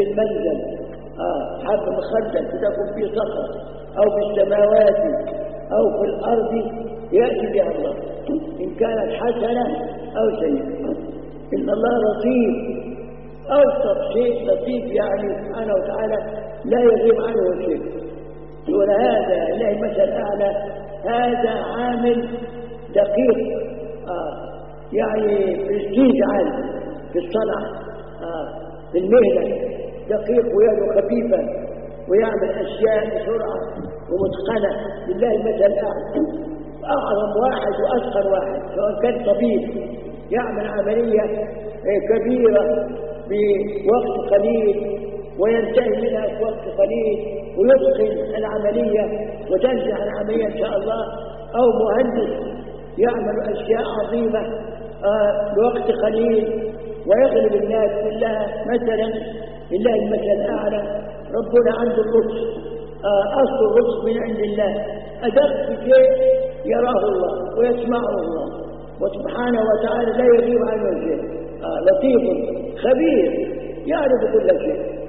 المنزل حب مخردل تكون في صخر أو في السماوات أو في الأرض يأتي بها الله إن كانت حسنة أو سيئة. إن الله لطيف، أوصف شيء لطيف يعني سبحانه وتعالى لا يغيب عنه شيء. يقول هذا الله مثل أعلى، هذا عامل دقيق يعني برستيج عالي في الصنعة في المهنة، دقيق ويده خفيفة ويعمل أشياء بسرعة ومتقنة. لله المثل الأعلى، أعظم واحد وأصغر واحد، سواء كان طبيب يعمل عملية كبيرة بوقت قليل وينتهي منها في وقت قليل ويتقن العملية وتنجح العملية إن شاء الله، أو مهندس يعمل أشياء عظيمة بوقت قليل ويغلب الناس كلها. مثلا لله المثل الأعلى، ربنا عنده الرزق، أصل الرزق من عند الله، أدق شيء يراه الله ويسمعه الله، وسبحانه وتعالى لا يغيب عنه شيء. لطيف خبير يعرف كل شيء.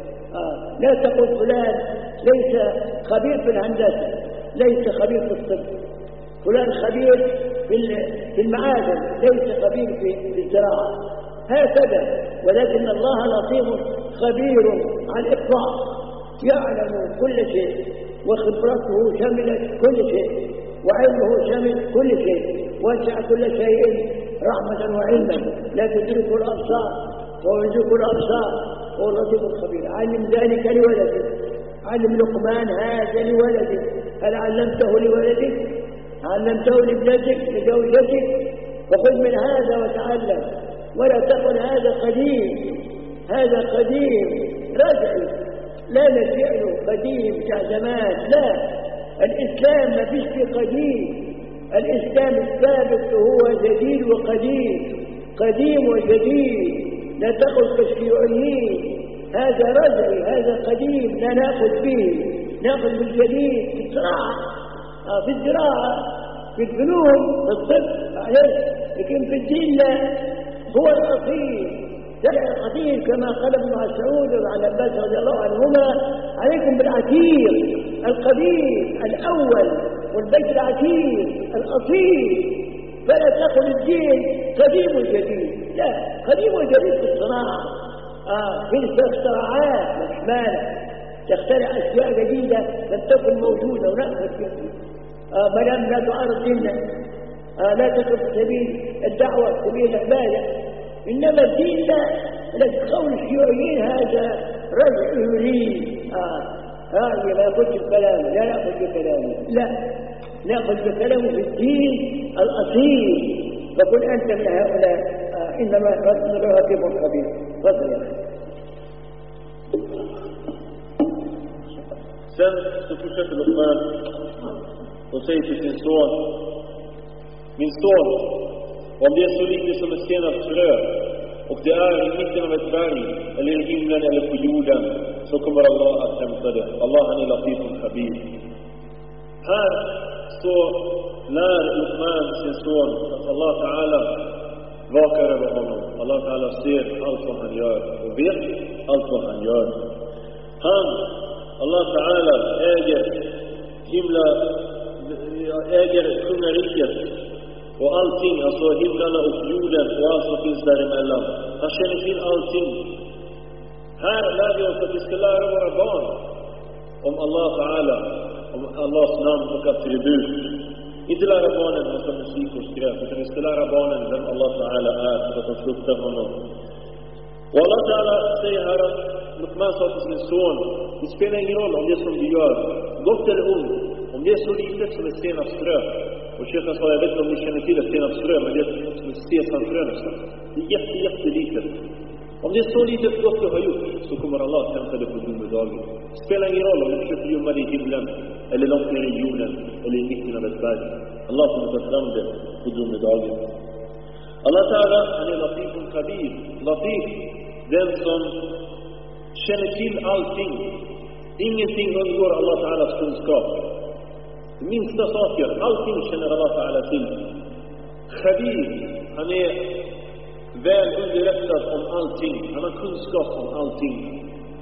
لا تقل فلان ليس خبير في الهندسة، ليس خبير في الطب، فلان خبير في المعادن، ليس خبير في الزراعة، هكذا. ولكن الله لطيف خبير على الإطلاق، يعلم كل شيء، وخبرته شملت كل شيء، وعلمه شمل كل شيء، وسع كل شيء رحمة وعلما، لا تدرك الأبصار وهو يدرك الأبصار، هو اللطيف الخبير. علم ذلك لولده، علم لقمان هذا لولده. هل علمته لولدك؟ علمته لابنتك لزوجتك؟ فخذ من هذا وتعلم، ولا تقل هذا قديم، هذا قديم رجعي، لا نرجع له قديم بتاع زمان، لا. الإسلام ما فيش فيه قديم، الإسلام الثابت هو جديد وقديم، قديم وجديد. لا تقل كالشيوعيين هذا رجعي هذا قديم، لا نأخذ به، نأخذ بالجديد في الزراعة، في الزراعة، في الفنون، في الطب، لكن في الدين لا. هو الأصيل، القديم كما قال ابن مسعود وعن عباس رضي الله عنهما: عليكم بالعتيق القديم الأول والبيت العتيق الأصيل. فلا تقل الدين قديم وجديد، لا، قديم وجديد في الصناعة، في الاختراعات والإحمال، تخترع أشياء جديدة لم تكن موجودة ونأخذ فيها. ملام لا تعارض ديننا، لا تقف سبيل الدعوة سبيل العبادة، إنما الدين لا. لكن قول الشيوعيين هذا رجع يريد، هذا لا يأخذ بكلامه، لا نأخذ بكلامه، لا نأخذ بكلامه في الدين الأصيل. فقل أنت من هؤلاء، إنما لطيف خبير. تفضل يا أخي. Sen så fortsätter Luqman och säger till sin son: min son, om det är så litet som ett senast frö och det är i mitten av ett berg eller i himlen eller på jorden, så kommer Allah att hämta det. Allah, han är latif och khabir. Här så lär Luqman sin son att Allah Ta'ala vakar över honom. Allah Ta'ala ser allt vad han gör och vet allt vad han gör. Allah Ta'ala äger kungariket och allting, alltså himlarna och jorden och allt som finns däremellan. Han känner till allting. Här lär vi oss att vi ska lära våra barn om Allah Ta'ala, om Allahs namn och attribut. Inte lära barnen massa musik och skräp, utan vi ska lära barnen vem Allah Ta'ala är, så att de fruktar honom. Och Allah Ta'ala säger här att Luqman sa till sin son: det spelar ingen roll om det som du gör, gott eller ont, om det är så litet som ett senapsfrö. Och Sheikhan sa: jag vet inte om ni känner till ett senapsfrö, men det är som ett sesamfrö nästan. Det är jättelitet. Om det är så litet gott du har gjort, så kommer Allah att hämta det på domedagen. Det spelar ingen roll om du försöker gömma dig i himlen, eller långt ner i jorden, eller i mitten av ett berg. Allah kommer ta fram det på domedagen. Allah Ta'ala, han är latif och khabir. Latif, den som känner till allting. Ingenting undgår Allah Ta'alas kunskap. Minsta saker, allting känner Allah Ta'ala till. Khabir, han är väl underrättad om allting. Han har kunskap om allting.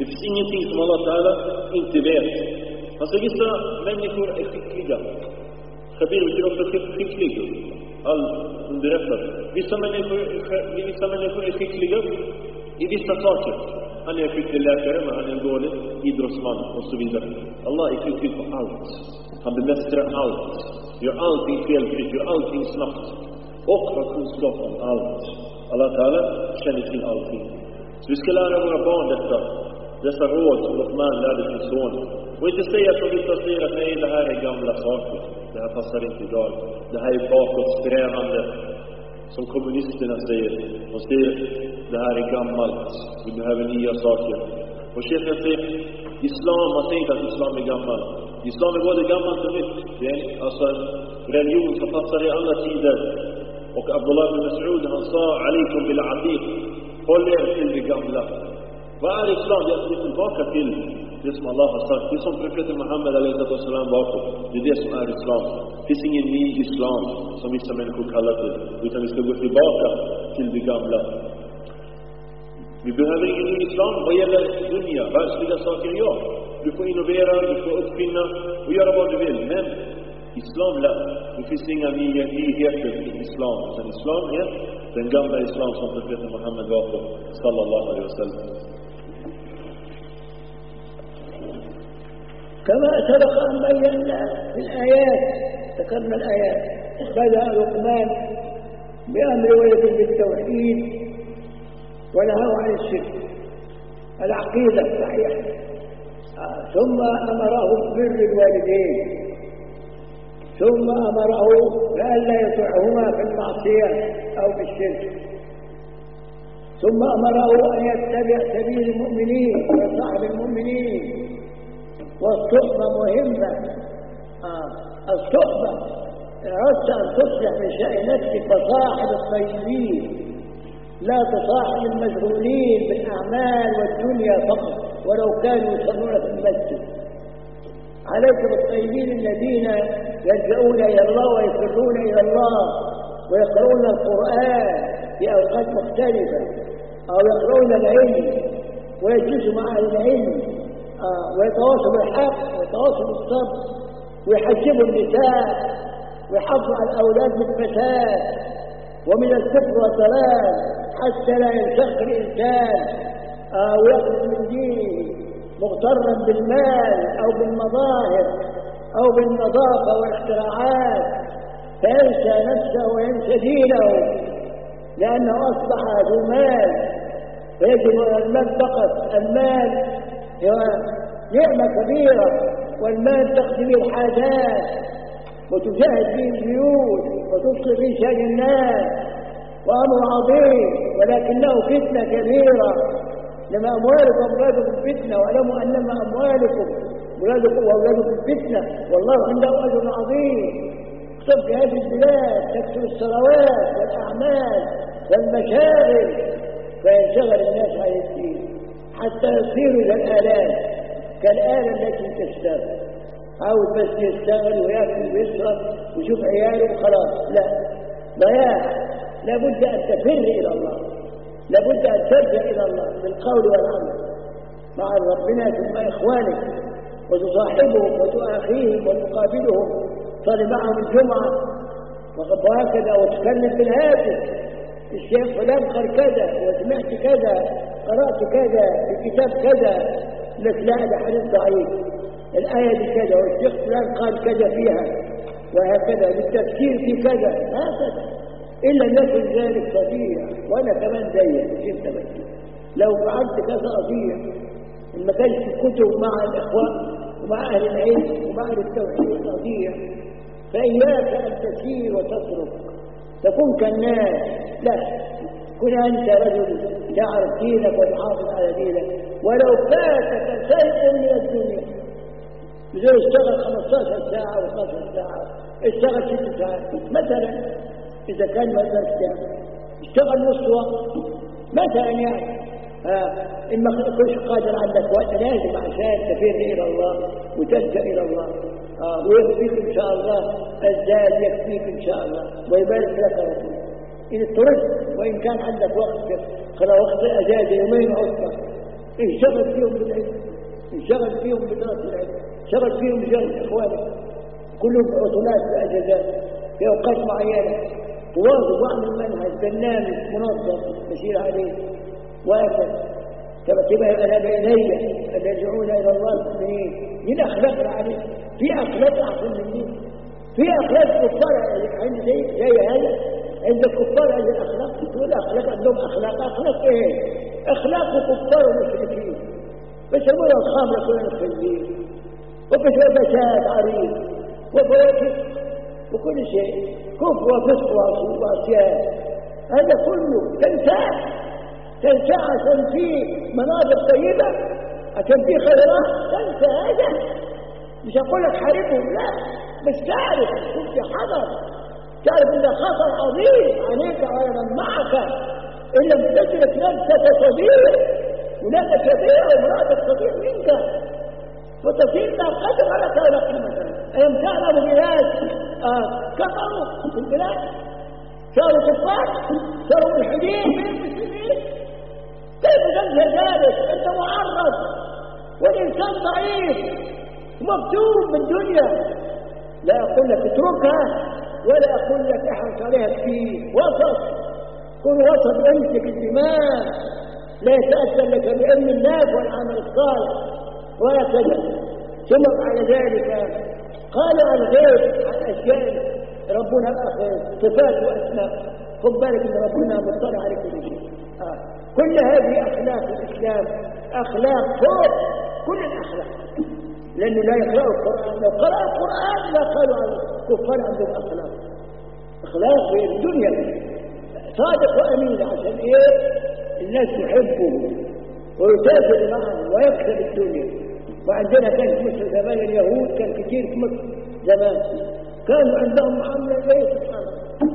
finns ingenting som Allah Ta'ala inte vet. Alltså vissa människor är skickliga. Khabir betyder också skicklig. All underrättad. Vissa människor är skickliga i vissa saker. Han är en skicklig läkare, men han är en dålig idrottsman och så vidare. Allah är skicklig på allt. Han bemästrar allt. Gör allting felfritt, gör allting snabbt. Och har kunskap om allt. Allah Ta'ala känner till allting. Så vi ska lära våra barn dessa råd som Luqman lärde sin son. Och inte säga som vissa säger att nej, det här är gamla saker. Det här passar inte idag. Det här är bakåtsträvande. Som kommunisterna säger. De säger det här är gammalt. Vi behöver nya saker. Och chefen säger Islam, man säger inte att Islam är gammal. Islam är både gammalt och nytt. Det är alltså en religion som passar i alla tider. Och Abdullah ibn Mas'ud, han sa alaikum bil atiq. Håll er till det gamla. Vad är Islam? Jag är tillbaka till det som Allah har sagt. Det som profeten Muhammed a.s. bakom. Det är det som är Islam. Det finns ingen ny Islam som vissa människor kallar det. Utan vi ska gå tillbaka till det gamla. Vi behöver ingen ny Islam vad gäller dunya, världsliga saker, ja. Du får innovera, du får uppfinna och göra vad du vill. Men Islam, det finns inga nyheter i Islam. Utan Islam är den gamla Islam som profeten Muhammed var på, sallallahu alaihi wasallam. كما سبق أن بينا في الآيات، ذكرنا الآيات، بدأ لقمان بأمر ولده بالتوحيد ونهاه عن الشرك، العقيدة الصحيحة، ثم أمره ببر الوالدين، ثم أمره بألا يطيعهما في المعصية أو بالشرك، ثم أمره أن يتبع سبيل المؤمنين وصاحب المؤمنين. والصحبة مهمة. الصحبة إن أردت أن تصلح من شأن نفسك فصاحب الطيبين، لا تصاحب المشغولين بالأعمال والدنيا فقط ولو كانوا يصلون في المسجد. عليك بالطيبين الذين يلجؤون إلى الله ويفرون إلى الله ويقرؤون القرآن في أوقات مختلفة، أو يقرؤون العلم ويجلسوا مع أهل العلم ويتواصلوا بالحق ويتواصلوا بالصبر ويحجبوا النساء ويحافظوا على الأولاد من الفساد ومن الكفر والضلال حتى لا ينشق الإنسان ويأخذ من دينه مغترا بالمال أو بالمظاهر أو بالنظافة والاختراعات فينسى نفسه وينسى دينه لأنه أصبح ذو مال فيجب المال فقط. المال هو نعمة كبيرة، والمال تقضي به الحاجات وتجاهد به البيوت وتصلح به شأن الناس وأمر عظيم، ولكنه فتنة كبيرة. لما أموالكم أولادكم فتنة، واعلموا أنما أموالكم وأولادكم فتنة والله عنده أجر عظيم. اكتب في هذه البلاد تكثر الثروات والأعمال والمشاغل فينشغل الناس عن الدين حتى يصيروا إلى الآلات كالآلة التي تشتغل، عاوز بس يشتغل ويأكل ويشرب ويشوف عياله وخلاص. لا، ضياع. لابد أن تفر إلى الله، لابد أن ترجع إلى الله بالقول والعمل مع ربنا ثم إخوانك وتصاحبهم وتؤاخيهم وتقابلهم، تصلي معهم الجمعة وهكذا وتكلم بالهاتف الشيخ فلان قال كذا وسمعت كذا قرأت كذا في كتاب كذا، لك لا هذا حديث ضعيف، الآية دي كذا والشيخ فلان قال كذا فيها وهكذا بالتفكير في كذا هكذا. إلا أن يكن ذلك صديع وأنا كمان زيك جبت بكي لو فعلت كذا أضيع إن ما كانش الكتب مع الإخوان ومع أهل العلم ومع أهل التوحيد أضيع. فإياك أن تسير وتترك تكون كالناس، لا، كن أنت رجل تعرف دينك وتحافظ على دينك ولو فاتك شيء من الدنيا. إذا اشتغل 15 ساعة و 12 ساعة، اشتغل 6 ساعات مثلا، إذا كان مثلا اشتغل نص وقت مثلا يعني إن ما كنتش قادر عندك وقت لازم عشان تفر إلى الله وتلجأ إلى الله ويكفيك إن شاء الله الزاد يكفيك إن شاء الله ويبارك لك ربنا إن اضطررت. وإن كان عندك وقت خلا وقت أجازة يومين أكثر انشغل فيهم بالعلم، انشغل فيهم بدراسة العلم، انشغل فيهم بجانب إخوانك، كلهم عطلات وأجازات في أوقات معينة، تواظب واعمل منهج برنامج منظم تسير عليه وهكذا. كما ذهب إلي أن يرجعون إلى الله المؤمنين من أخلاق عليه، في أخلاق أحسن من دي، في أخلاق كفار عند زي هذا، عند الكفار هذه الأخلاق تقول أخلاق عندهم أخلاق إيه؟ أخلاق كفار ومشركين بيسمونها الخمر كل الخنزير وبشات عريض وفواكه وكل شيء كفر وفسق وعصيان، هذا كله تنساه عشان فيه مناظر طيبة، عشان فيه خيرات، تنسى هذا. مش أقول لك حاربهم، لا، بس تعرف كنت حذر، تعرف إن خطر عظيم عليك وعلى من معك إن لم تدرك نفسك صغير، ولادك كبير ومرأتك صغير منك، فتصير لا قدر لك ولا قيمة. ألم تعلم بلاد كفروا في البلاد صاروا كفار، صاروا ملحدين من المسلمين، كيف تنسى ذلك؟ أنت معرض والإنسان ضعيف ومفتون بالدنيا. لا أقول لك اتركها ولا أقول لك احرص عليها كثير، وسط، كن وسط، امسك الدماء، لا يتأثر لك بعلم الناس والعمل الصالح وهكذا. ثم بعد ذلك قال عن غير عن أشياء ربنا صفات وأسماء، خد بالك إن ربنا مطلع على كل شيء. كل هذه أخلاق الإسلام أخلاق فوق كل الأخلاق، لأنه لا يقرأ القرآن، لو قرأ القرآن لا قالوا عن الكفار عندهم أخلاق في الدنيا صادق وأمين، عشان إيه؟ الناس يحبه ويتاجر معه ويكسب الدنيا. وعندنا كان في مصر زمان اليهود كان كثير في مصر زمان، كانوا عندهم معاملة زي سبحان الله،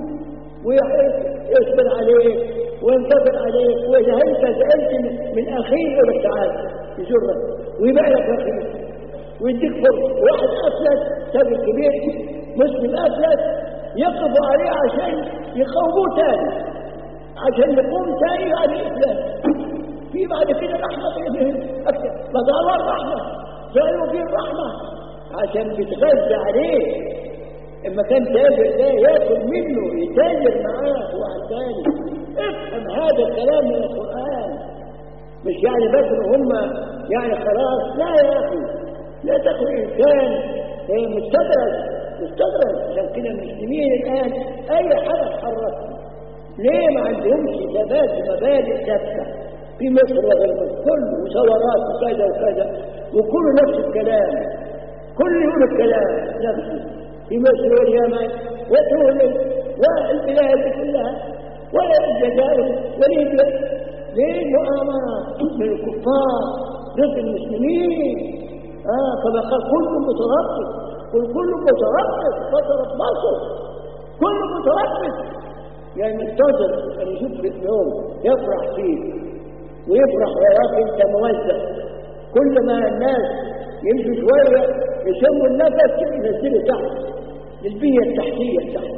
ويصبر عليك وينتظر عليك، وإذا أنت سألت من أخيه يقول لك تعال يجرك ويبيع لك أخيه ويديك فرصة. واحد أفلس تاجر كبير مسلم أفلس يقفوا عليه عشان يقوموه تاني، عشان يقوم تاني على الإسلام. في بعد كده رحمة أكثر، فضعوا الرحمة، جعلوا فيه الرحمة عشان بيتغذى عليه. إما كان تاجر ده يأكل منه يتاجر معاه واحد ثاني. افهم هذا الكلام من القرآن، مش يعني بس هم يعني خلاص، لا يا أخي، لا تكن إنسان مستدرج. عشان كده المسلمين الآن أي حاجة تحركهم، ليه ما عندهمش ثبات ومبادئ ثابتة في مصر وغير مصر، كله مصورات وكذا وكذا، وكله نفس الكلام، كل يقول الكلام نفسه في مصر واليمن وتونس والبلاد كلها والجزائر وليبيا. ليه مؤامرة من الكفار ضد المسلمين؟ كما قال كل متربص، كل متربص فتربصوا، كل متربص يعني منتظر أن يشوف في اليوم يفرح فيه ويفرح وياك أنت موزع. كل ما الناس يمشوا شوية يشموا النفس ينزلوا تحت البيئة التحتية تحت،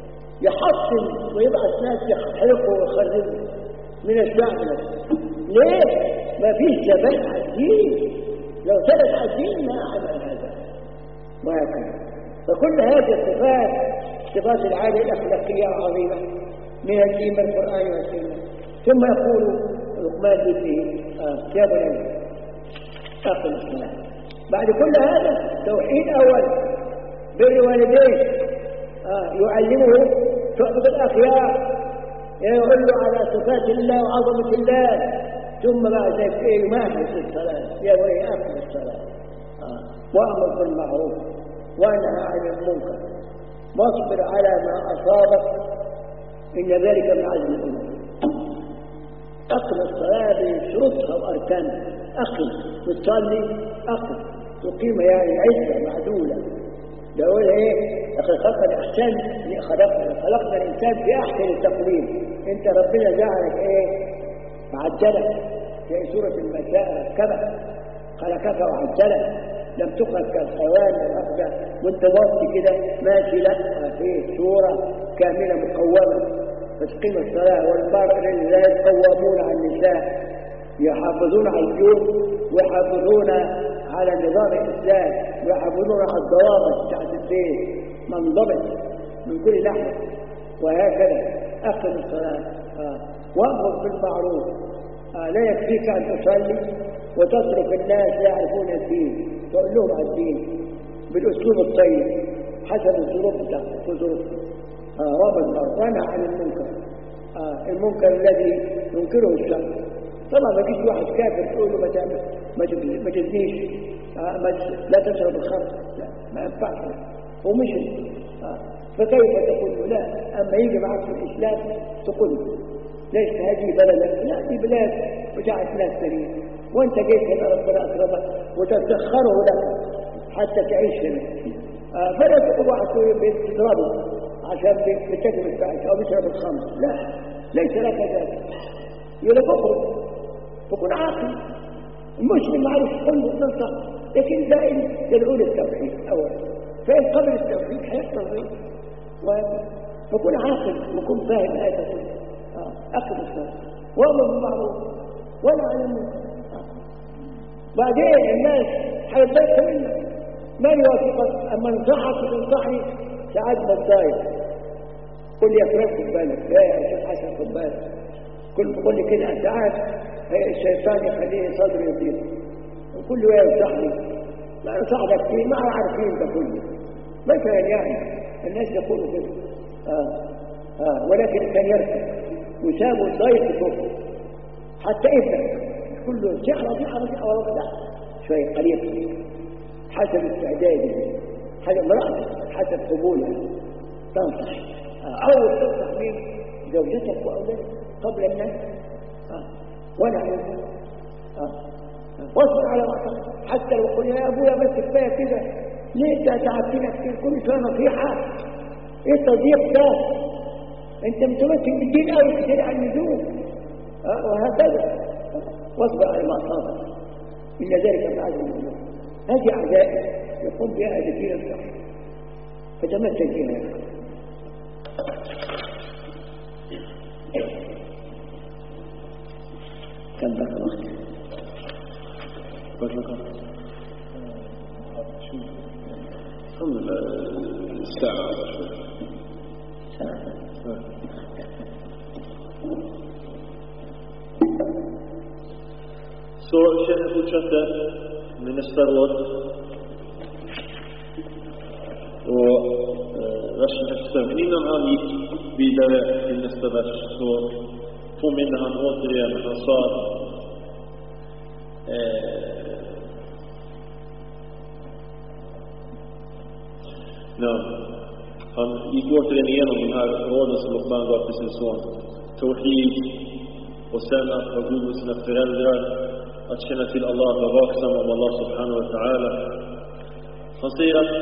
يحصل ويبعث ناس يحرقوا ويخربوا من الشعب. ليه؟ ما فيش ثبات على الدين، لو ثبت على الدين ما عمل هذا وهكذا. فكل هذه الصفات العالية الأخلاقية العظيمة من الدين والقرآن والسنة. ثم يقول لقمان لابنه يا بني أقم الصلاة. بعد كل هذا توحيد أول، بر والديه، يعلمه تعبد الأخيار، يقول له على صفات الله وعظمة الله، ثم بعد ذلك يمارس الصلاة. يا بني أقم الصلاة وأمر بالمعروف وانهى عن المنكر واصبر على ما أصابك إن ذلك من عزم الأمور. أقم الصلاة بشروطها وأركانها، أقم وتصلي، أقم تقيم يعني عزة معدولة. يقول إيه؟ لقد خلقنا الإنسان في أحسن تقويم. أنت ربنا جعلك إيه؟ معدلك في سورة المساء ركبك خلقك وعدلك، لم تخلق كالحيوان والأخذ وانت واطي كده ماشي، لا في صورة كاملة مقومة. فتقيم الصلاة والبر لله قوامون على النساء يحافظون على الدين ويحافظون على نظام الإسلام ويحافظون على الضوابط بتاعت الدين منضبط من كل ناحية. وهكذا أقم الصلاة وأمر بالمعروف. لا يكفيك أن تصلي وتترك الناس لا يعرفون الدين، تقول لهم على الدين بالأسلوب الطيب حسب الظروف بتاعتك وظروفك. رابط الأرض وانهى عن المنكر، المنكر الذي ينكره الشرع. طبعا ما يجيش واحد كافر تقول له ما تزنيش، لا تشرب الخمر، لا ما ينفعش، ومش فكيف تقول له لا؟ أما يجي معك في الإسلام تقول له ليس هذه بلدك، لا دي بلاد بتاعت ناس ثانيين، وانت جيت هنا ربنا أكرمك وتسخره لك حتى تعيش هنا. فلا تقول واحد بتضربه عشان بتكتب الفاحش أو بيشرب الخمر، لا ليس لك ذلك. يقول لك اخرج، تكون عاقل. المسلم معروف كله ننصح، لكن دائما يدعو للتوحيد أولا، فإن قبل التوحيد هيحصل غيره. فكون عاقل وكون فاهم هذا كله. أقم الصلاة وأمر بالمعروف ولا عن المنكر. بعدين الناس هيتضايقوا منك، ما يوافقك. أما انصحك وتنصحني ساعات بتضايق، قل لي يا فلان خد بالك، يا شيخ حسن خد بالك، قل لي كده. ساعات الشيطان يخليه صدره يضيق وكل له ينصحني، لا انصحك فيه ما عارفين ده كله مثلا، يعني الناس يقولوا كده. ولكن كان يركب وسابوا الضيق فوق حتى ابنك كله سحرة والله لا شوية قليل حسب استعداده، حسب امرأتك، حسب قبولها تنصح. أول تنصح مين؟ زوجتك وأولادك قبل الناس. ولا عليك واصبر على معصيتك، حتى لو قلنا يا أبويا بس كفاية كده، ليه انت تعبتنا كتير كل شوية نصيحة؟ ايه تضييق ده؟ انت متمسك بالدين قوي كتير عن اللزوم. وهكذا واصبر على معصيتك، إن ذلك من عزم الأمور. هذه أعداء يقوم بها الدين الصحيح، فتمسك بها يا أخي. كم بقى وقت؟ الحمد لله الساعة Så känner fortsätter med nästa råd. Och versen efter. Men innan han gick vidare till nästa vers så påminner han återigen. Han sa han gick återigen igenom de här råden som Luqman gav till sin son. Tawhid, och sen att vara god mot sina föräldrar, att känna till Allah, att vara vaksam om Allah subhanahu wa ta'ala. Han säger att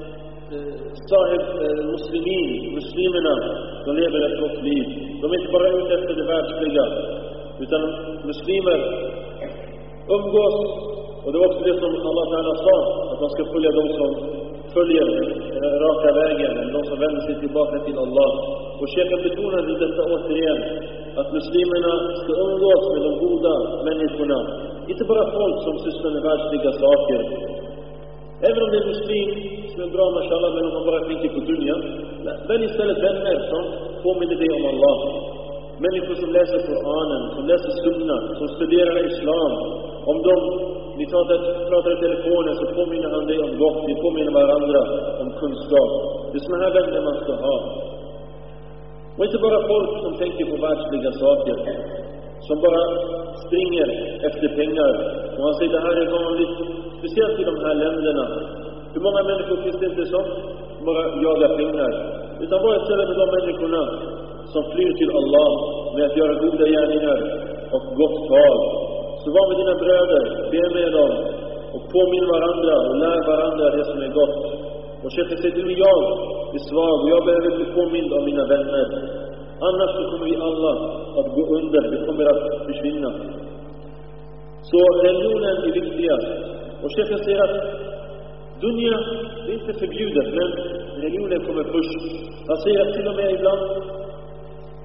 muslimerna, de lever ett gott liv. De är inte bara ute efter det världsliga, utan muslimer umgås, och det var också det som Allah ta'ala sa, att man ska följa de som följer raka vägen, de som vänder sig tillbaka till Allah. Och Sheikhen betonade detta återigen, att muslimerna ska umgås med de goda människorna, inte bara folk som sysslar med världsliga saker. Även om det är muslim som är bra, mashallah, men om man bara tänker på dunya, välj istället vänner som påminner dig om Allah. Människor som läser Koranen, som läser Sunna, som studerar Islam. Om ni pratar i telefonen så påminner han dig om gott, ni påminner varandra om kunskap. Det är såna här vänner man ska ha. Och inte bara folk som tänker på världsliga saker, som bara springer efter pengar. Och han säger det här är vanligt, speciellt i de här länderna. Hur många människor finns det inte som bara jagar pengar? Utan bara istället med de människorna som flyr till Allah med att göra goda gärningar och gott tal. Så var med dina bröder, be med dem och påminn varandra och lär varandra det som är gott. Och Sheikhen säger till jag är svag och jag behöver bli påmind av mina vänner. Annars så kommer vi alla att gå under, vi kommer att försvinna. Så religionen är viktigast. Och Sheikhen säger att dunya, det är inte förbjudet, men religionen kommer först. Han säger att till och med ibland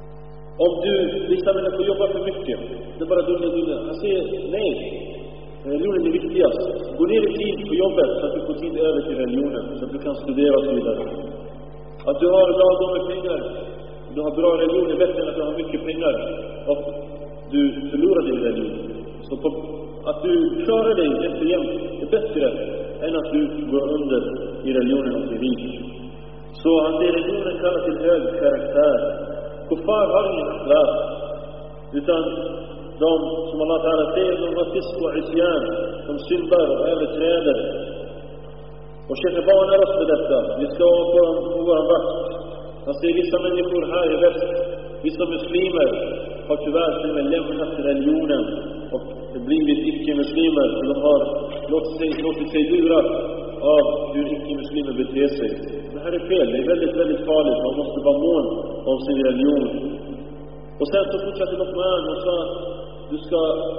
Om vissa människor jobbar för mycket, det är bara dulla. Han säger nej. Religionen är viktigast. Gå ner i tid på jobbet så att du får tid över till religionen, så att du kan studera och så vidare. Att du har lagom med pengar, du har bra religion är bättre än att du har mycket pengar och du förlorar din religion. Så att du klarar dig efter jämt är bättre än att du går under i religionen och blir rik. Så han säger religionen kallar till hög karaktär. Kuffar har ingen akhlaq, utan de som Allah Ta'ala säger, de har fisk och isyan, de syndar och överträder. Och Sheikh varnar oss för detta. Vi ska på våran vakt. Han säger vissa människor här i väst, vissa muslimer har tyvärr till och med lämnat religionen och blivit icke-muslimer. De har låtit sig lura av hur icke-muslimer beter sig. Det här är fel. Det är väldigt, väldigt farligt. Man måste vara mån om sin religion. Och sen så fortsatte Luqman och sa att du ska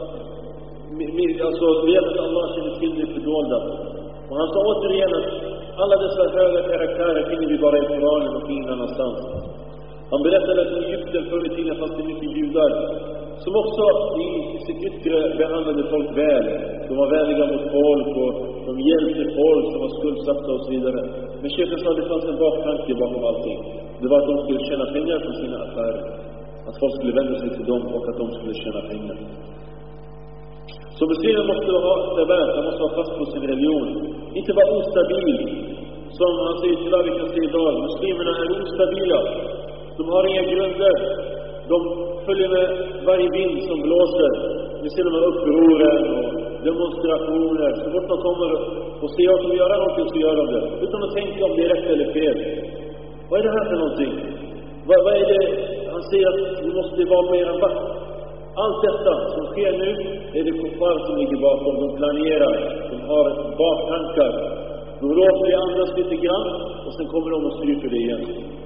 veta att Allah känner till dig fördolda. Och han sa återigen att alla dessa höga karaktärer finner vi bara i Koranen och ingen annanstans. Han berättade att i Egypten förr i tiden fanns det mycket judar som också i sitt yttre behandlade folk väl. De var vänliga mot folk och de hjälpte folk som var skuldsatta och så vidare. Men chefen sa att det fanns en baktanke bakom allting. Det var att de skulle tjäna pengar på sina affärer. Att folk skulle vända sig till dem och att de skulle tjäna pengar. Så muslimer måste ha tabat, de måste vara fast på sin religion. Inte vara ostabil. Som han säger tyvärr, vi kan se idag. Muslimerna är ostabila. De har inga grunder. De följer med varje vind som blåser. Vi ser de här upproren och demonstrationer. Så fort de kommer och ser att de gör någonting så gör de det. Utan att tänka om det är rätt eller fel. Vad är det här för någonting? Vad är det? Han säger att vi måste vara på er vakt. Allt detta som sker nu är det kuffar som ligger bakom. De planerar, de har baktankar. De råkar i andras lite grann och sen kommer de och stryker det igen.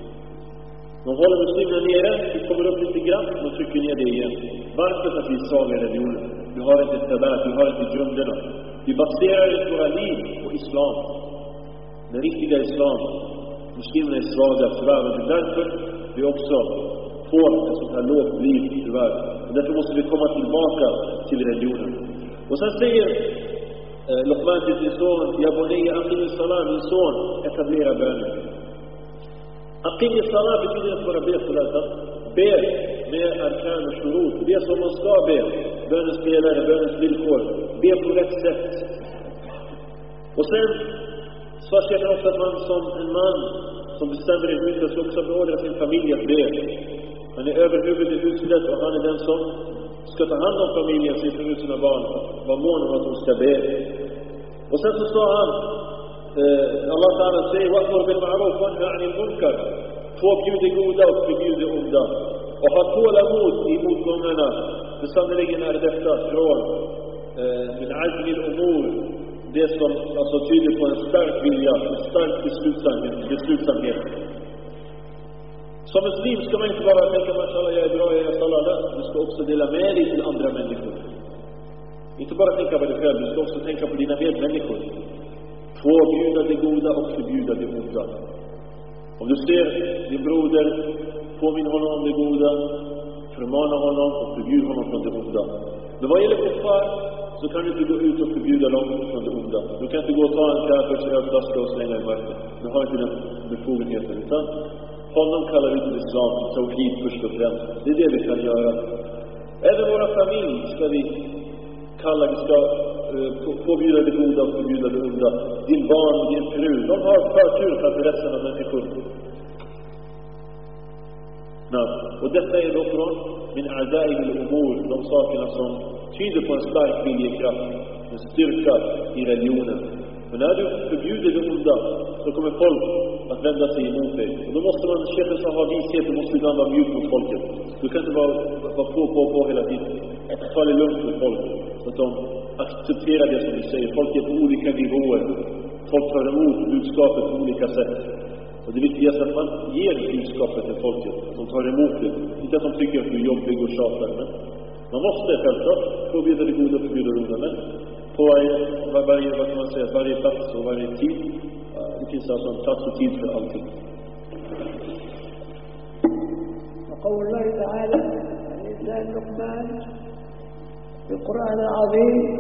De håller muslimerna nere, vi kommer upp lite grann och trycker ner det igen. Varför? För att vi är svaga i religionen. Vi har inte tabat, vi har inte grunderna. Vi baserar våra liv på islam. Den riktiga islam. Muslimerna är svaga tyvärr, och det är därför vi också får ett sånt här lågt liv tyvärr. Och därför måste vi komma tillbaka till religionen. Och sen säger Luqman till sin son, ja bunayya aqim salat, min son, etablera bönen. Aqim salat betyder att bara be salatan. Be med arkan och shurut. Be som man ska be. Bönens spelare, bönens villkor. Be på rätt sätt. Och sen så känner också att man som en man som bestämmer i huset ska också beordra sin familj att be. Han är överhuvud i huset och han är den som ska ta hand om familjen, sin fru, sina barn. Var mån om att de ska be. Och sen så sa han, Allah Ta'ala säger, wa'mur bil ma'ruf wa nahy 'anil munkar. Få bjuda goda och förbjuda onda. Och ha tålamod i motgångarna. För sannoliken är detta från min azmi al-umur. Det som alltså tyder på en stark vilja, en stark beslutsamhet. Som muslim ska man inte bara tänka, mashallah, jag är bra, jag är salala. Du ska också dela med dig till andra människor. Inte bara tänka på dig själv, du ska också tänka på dina medmänniskor. Få bjuda det goda och förbjuda det onda. Om du ser din broder, påminn honom om det goda, förmana honom och förbjud honom från det onda. Men vad gäller kuffar så kan du inte gå ut och förbjuda dem från det onda. Du kan inte gå och ta en kaffers ölflaska och slänga i marken. Du har inte den befogenheten. Utan honom kallar vi till islam, tawhid först och främst. Det är det vi kan göra. Även våra familj ska vi kalla, vi ska påbjuda det goda och förbjuda det onda. Din barn och din fru, de har förtur framför resten av människor. Och detta är då från min a'da'i al-umur, de sakerna som tyder på en stark viljekraft, en styrka i religionen. Men när du förbjuder det onda så kommer folk att vända sig emot dig. Och då måste man, chefen som har vishet, du måste ibland vara mjuk mot folket. Du kan inte vara på hela tiden. Ta det lugnt med folk så att de accepterar det som du säger. Folk är på olika nivåer. Folk tar emot budskapet på olika sätt. Och det viktigaste är att man ger budskapet till folket. Att de tar emot det. Inte att de tycker att du är jobbig och tjatar. Men man måste självklart förbjuda det goda och förbjuda det onda. Men på varje plats och varje tid. Det finns alltså en plats och tid för allting. قول الله تعالى عن لسان لقمان في القرآن العظيم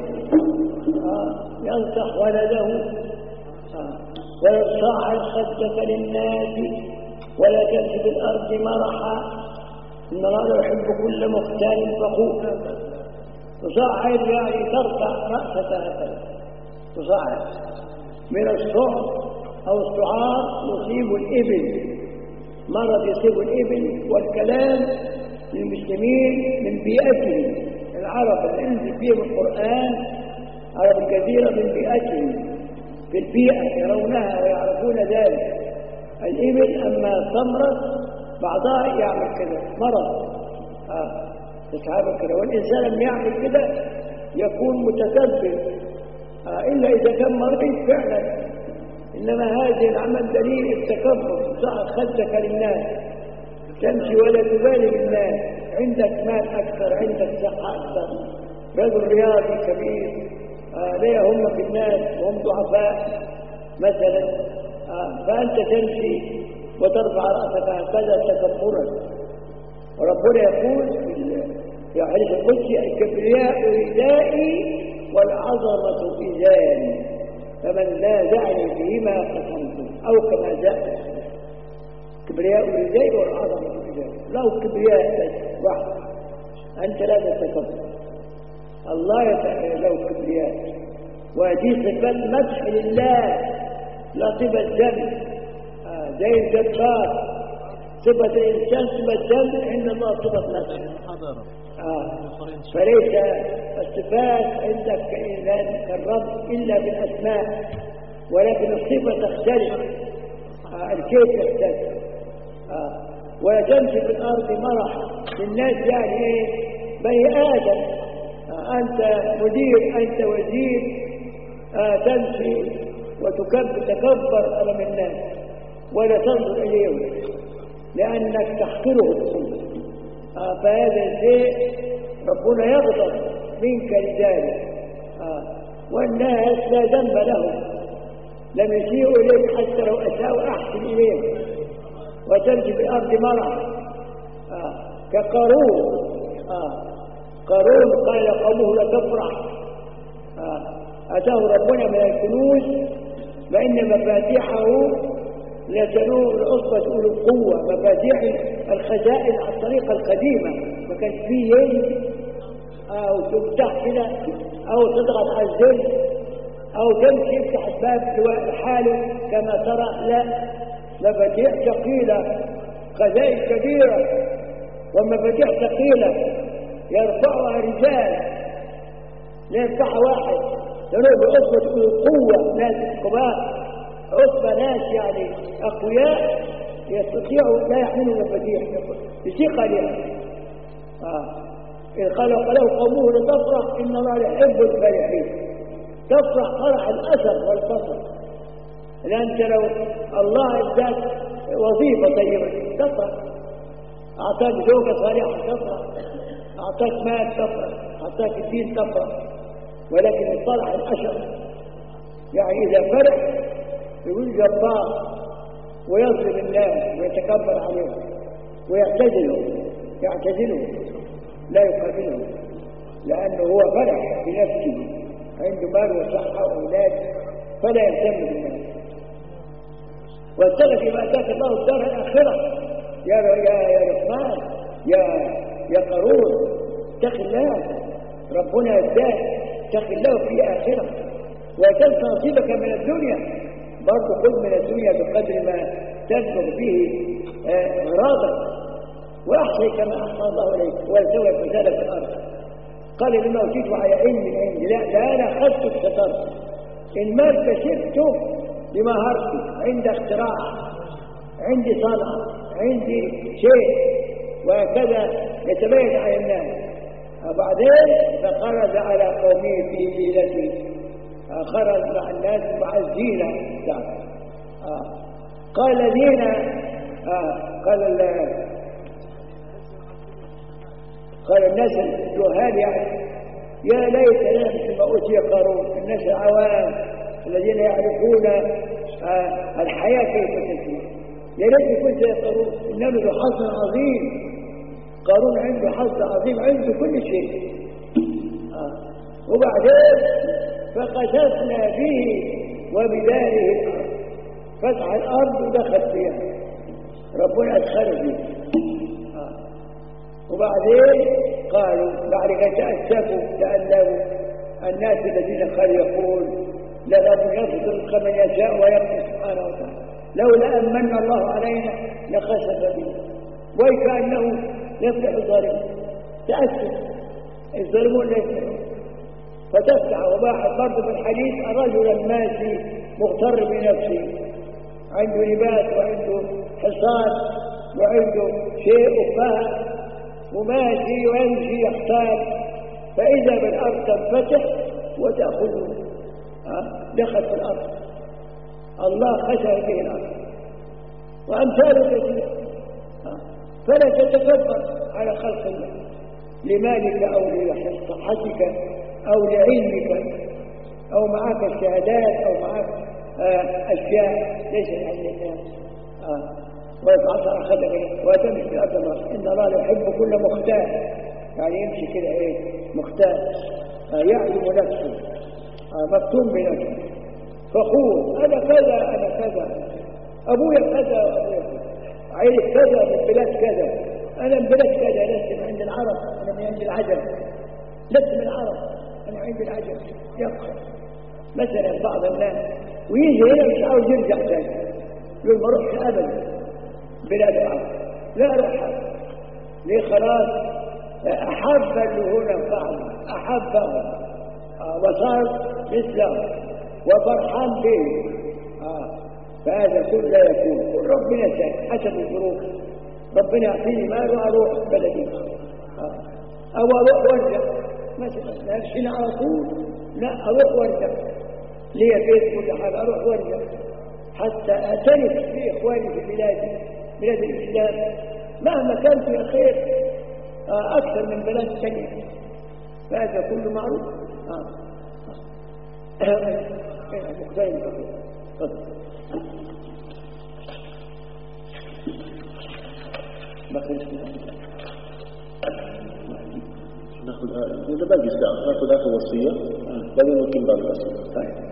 ينصح ولده ولا تصعد خدك للناس ولا تمشي في الأرض مرحا إن الله لا يحب كل مختال فخور. تصعد يعني ترفع رأسك هكذا، تصعد من الصعب أو السعار يصيب الإبل، مرض يصيب الإبل، والكلام للمسلمين من بيئتهم. العرب اللي انزل فيهم القرآن عرب الجزيرة من بيئتهم، في البيئة يرونها ويعرفون ذلك. الإبل أما ثمرة بعضها يعمل كده مرض تسحب كده، والإنسان لما يعمل كده يكون متكبر إلا إذا كان مريض فعلا. إنما هذه العمل دليل التكبر. ضع خدك للناس، تمشي ولا تبالي بالناس، عندك مال أكثر، عندك صحة أكثر، رجل رياضي كبير لا يهم في الناس وهم ضعفاء مثلا، فأنت تمشي وترفع رأسك هكذا تكبرا. وربنا يقول في حديث القدسي الكبرياء ردائي والعظمة إزاري فمن نازعني فيهما قسمته، أو كما جاء كبرياء ردائي والعظمة إزاري. له كبرياء بس واحد، أنت لا تتكبر، الله له كبرياء. وهذه صفات مدح لله لا صفة ذم، زي الجبار صفة الإنسان صفة ذم، عند الله صفة مدح. فليس الصفات عندك كالرب إلا بالأسماء، ولكن الصفة تختلف، الكيف يختلف. وتمشي في الأرض مرحا للناس، يعني إيه؟ بني آدم، أنت مدير، أنت وزير، تمشي وتكبر أمام الناس ولا تنظر إليهم لأنك تحقرهم. فهذا الشيء ربنا يغضب منك لذلك. والناس لا ذنب لهم، لم يسيئوا إليك حتى لو أساءوا أحسن إليهم. وتمشي في الأرض مرحا كقارون. قارون قال قومه لا تفرح، أتاه ربنا من الكنوز فإن مفاتيحه لتنوء العصبة أولي القوة. مفاتيح الخزائن على الطريقة القديمة، ما كانش فيه يد أو تفتح كده أو تضغط على الزر أو تمشي يفتح الباب لحاله كما ترى، لا، مفاتيح ثقيلة، خزائن كبيرة ومفاتيح ثقيلة يرفعها رجال، لا يرفعها واحد، تنوء بعصبة أولي القوة، ناس كبار، عصبة ناس يعني أقوياء يستطيعوا لا يحملوا مفاتيح بثقلها. إذ قال له قومه لتفرح إن الله يحب الفرحين. تفرح فرح الأثر والفصل، لأنت لو الله اداك وظيفة طيبة تفرح، أعطاك زوجة صالحة تفرح، أعطاك مال تفرح، أعطاك الدين تفرح. ولكن الفرح الأشر، يعني إذا فرح يقول جبار ويظلم الناس ويتكبر عليهم ويعتزلهم لا يقابلهم، لأنه هو فرح بنفسه، عنده مال وصحة وأولاد فلا يهتم بالناس. واتقي فيما آتاك الله الدار الآخرة يا رحمن يا قارون، اتق الله، ربنا اداك، اتق الله في آخرة. وتنسى نصيبك من الدنيا، برضو خذ من الدنيا بقدر ما تبلغ به غراضك، وأحصي كما أحصى الله إليك ويسوي الفساد في الأرض. قال لما أوتيت على علم من عندي، لا، ده أنا أخذت الستر، المال كسبته بمهارتي، عندي اختراع، عندي صنعة، عندي شيء، وهكذا يتبين على الناس. وبعدين فخرج على قومه في زينته، خرج مع الناس مع الزينة. قال الذين قال الناس الجهال يعني يا ليتنا مثل ما أوتي قارون. الناس العوام الذين يعرفون الحياة كيف تسير، يا ليت كنت يا قارون، إنما ذو حظ عظيم، قارون عنده حظ عظيم، عنده كل شيء. وبعدين فقذفنا به وبداره الأرض، فتح الأرض ودخل فيها، ربنا أدخله فيها. وبعدين قالوا بعد أن تأسفوا تألموا الناس الذين قالوا يقول لقد يرزق من يشاء ويقدر سبحانه وتعالى، لولا أمن الله علينا لخسف بنا، وكأنه يفتح الظالمين. تأسف الظالمون لا يفتحون، فتفتح. وباحث برضه في الحديث الرجل الماشي مغتر بنفسه، عنده لباس وعنده حصان وعنده شيء وفاء وماشي ويمشي يحتاج، فإذا بالأرض تنفتح وتأخذه دخل في الأرض، الله خسر به الأرض. وأمثاله كثير. فلا تتكبر على خلق الله لمالك أو لصحتك أو لعلمك أو معك الشهادات أو معك أشياء ليس عندك. ويتعطر أخذك وتمشي في الأرض. إن الله يحب كل مختال، يعني يمشي كده مختال، يعلم نفسه، مفتون بنفسه، فخور، أنا كذا أنا كذا، أبويا كذا وأبويا كذا، عيلة كذا من بلاد كذا، أنا من بلاد كذا، لست من عند العرب، أنا من عند العجم، لست من العرب، أنا عند العجم. يفخر مثلا بعض الناس ويجي هنا مش عاوز يرجع تاني، يقول ما اروحش أبدا بلاد العرب، لا أروح. ليه؟ خلاص أحب اللي هنا بعض أحبه وصار مثله وفرحان به. فهذا كل لا يكون، ربنا شاء حسب الظروف. ربنا يعطيني مال وأروح بلدي، أو أروح وارجع مثلا، أمشي على طول، لا أروح وارجع، لي بيت كل حاجة أروح وارجع حتى أعترف في إخواني في بلادي، بلاد الإسلام، مهما كان فيها خير أكثر من بلاد ثانية. فهذا كله معروف. مختلف. ناخذ إذا باقي ساعة ناخذ آخر وصية بعدين نكمل بعد الأسئلة. طيب.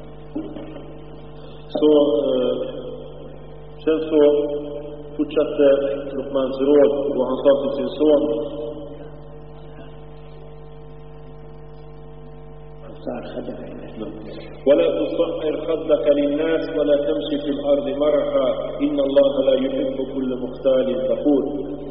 Sen så fortsatte Luqmans råd och han sa till sin son: ولا تصعر خدك للناس ولا تمشي في الأرض مرحا إن الله لا يحب كل مختال فخور.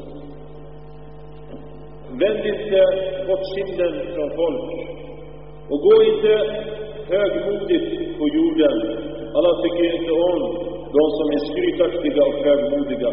Vänd inte bort kinden från folk och gå inte högmodigt på jorden. Allah tycker inte om de som är skrytaktiga och högmodiga.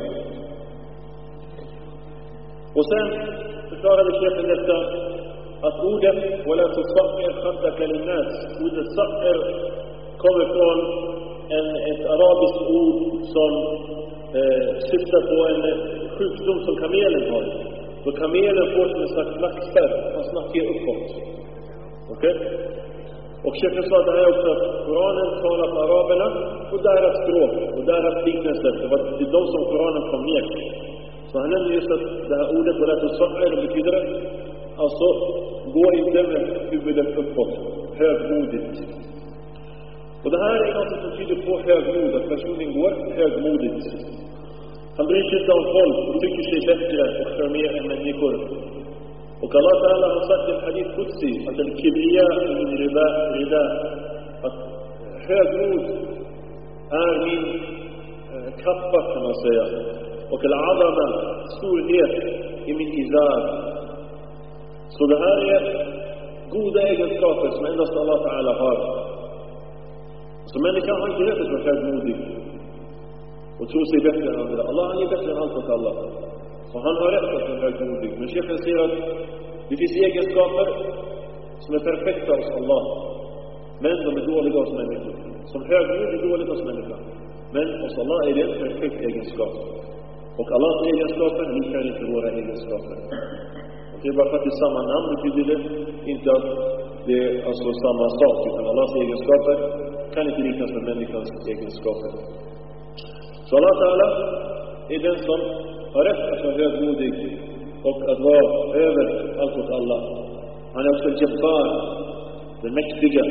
Och sen förklarade chefen detta att ordet ولا تصعر خدك للناس, ordet صعر kommer från ett arabiskt ord som syftar på en sjukdom som kamelen har. Så kamelen får som en slags nackspärr, han snackar uppåt. Okej? Och chefen sa det här också att Koranen talar på araberna och deras språk och deras liknelser. Det var till de som Koranen kom ner. Så han nämnde just att det här ordet ولا تصعر betyder alltså gå inte med huvudet uppåt, högmodigt. Och det här är något som tyder på högmod, att personen går högmodigt. Han bryr sig inte om folk och tycker sig bättre och för mer än människor. Och Allah Ta'ala har sagt i hadith Qudsi att al-kibriya min rida, att högmod är min kappa kan man säga. Och al-azama, storhet, är min izar. Så det här är goda egenskaper som endast Allah Ta'ala har. Så människan har inte rätt att vara högmodig och tror sig bättre än andra. Allah han är bättre än allt åt alla. Så han har rätt att vara högmodig. Men chefen säger att det finns egenskaper som är perfekta hos Allah, men de är dåliga hos människor. Som högmodig är dåligt hos människan, men hos Allah är det en perfekt egenskap. Och Allahs egenskaper liknar inte våra egenskaper. Det är bara för att det är samma namn betyder det inte att det är alltså samma sak, utan Allahs egenskaper kan inte liknas med människans egenskaper. Så Allah Ta'ala är den som har rätt att vara högmodig, och att vara över allt åt alla. Han är också Jabbar, den mäktiga.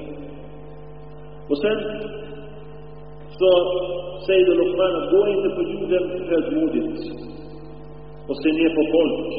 Och sen så säger då Luqman att gå inte på jorden högmodigt och se ner på folk.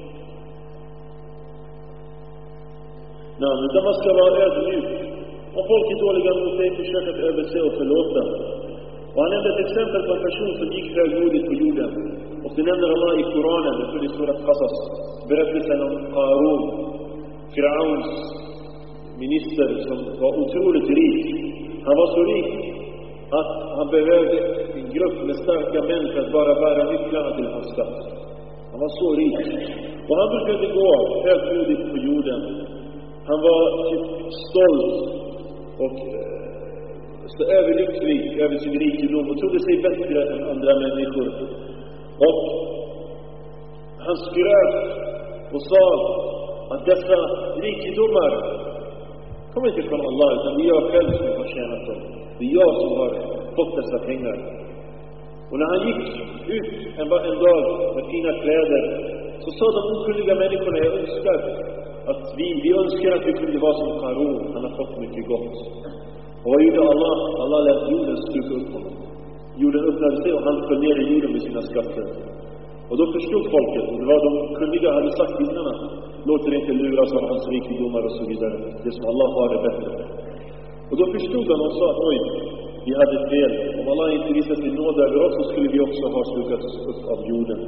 Nej, utan man ska vara ödmjuk. Om folk är dåliga mot dig, försök att överse och förlåta. Och han nämnde ett exempel på en person som gick högmodigt på jorden. Och det nämner Allah i Koranen, det står i Surat Qasas, berättelsen om Qarun, Firauns minister som var otroligt rik. Han var så rik att han behövde en grupp med starka män för att bara bära nycklarna till hans stad. Han var så rik. Och han brukade gå högmodigt på jorden. Han var typ stolt och överlycklig över sin rikedom och trodde sig bättre än andra människor. Och han skröt och sa att dessa rikedomar kommer inte från Allah, utan det är jag själv som har tjänat dem. Det är jag som har fått dessa pengar. Och när han gick ut en dag med fina kläder, så sa de okunniga människorna, jag önskar att vi önskar att vi kunde vara som Qarun. Han har fått mycket gott. Och vad gjorde Allah? Allah lät jorden sluka upp honom. Jorden öppnade sig och han föll ner i jorden med sina skatter. Och då förstod folket, och det var de kunniga hade sagt innan, låt er inte luras av hans rikedomar och så vidare. Det som Allah har är bättre. Och då förstod han och sa att oj, vi hade fel. Om Allah inte visat sin nåd över oss, så skulle vi också ha slukats upp av jorden.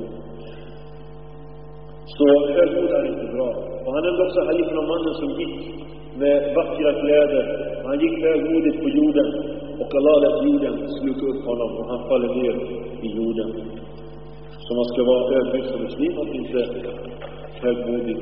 Så högmod är inte bra. Och han nämnde också hadithen om mannen som gick med vackra kläder. Han gick högmodigt på jorden och Allah lät jorden sluka upp honom och han faller ner i jorden. Så man ska vara ödmjuk som muslim och inte högmodig.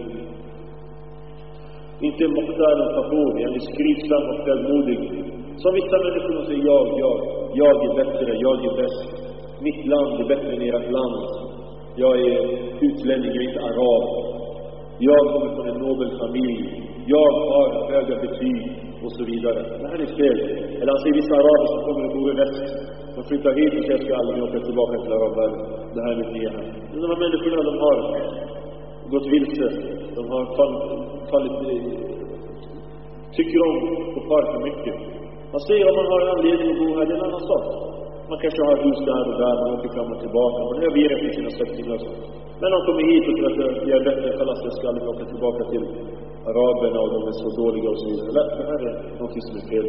Inte muqtar och fakhur, yani skrytsam och högmodig. Som vissa människor säger jag är bättre, jag är bäst. Mitt land är bättre än ert land. Jag är utlänning, jag är inte arab. Jag kommer från en nobel familj. Jag har höga betyg och så vidare. Det här är fel. Eller han säger vissa araber som kommer och bor i väst. De flyttar hit och säger ska aldrig åka tillbaka till arabvärlden. Det här är mitt nya här. De här människorna, de har gått vilse. De har fallit tycker om och far för mycket. Man säger om man har anledning att bo här, det är en annan sak. Man kanske har hus där och där, man åker fram och tillbaka. Man överger efter sina släktingar. Men de kommer hit och tror att det är bättre kallas jag ska aldrig åka tillbaka till araberna och de är så dåliga och så vidare. لا, det här är något som är fel.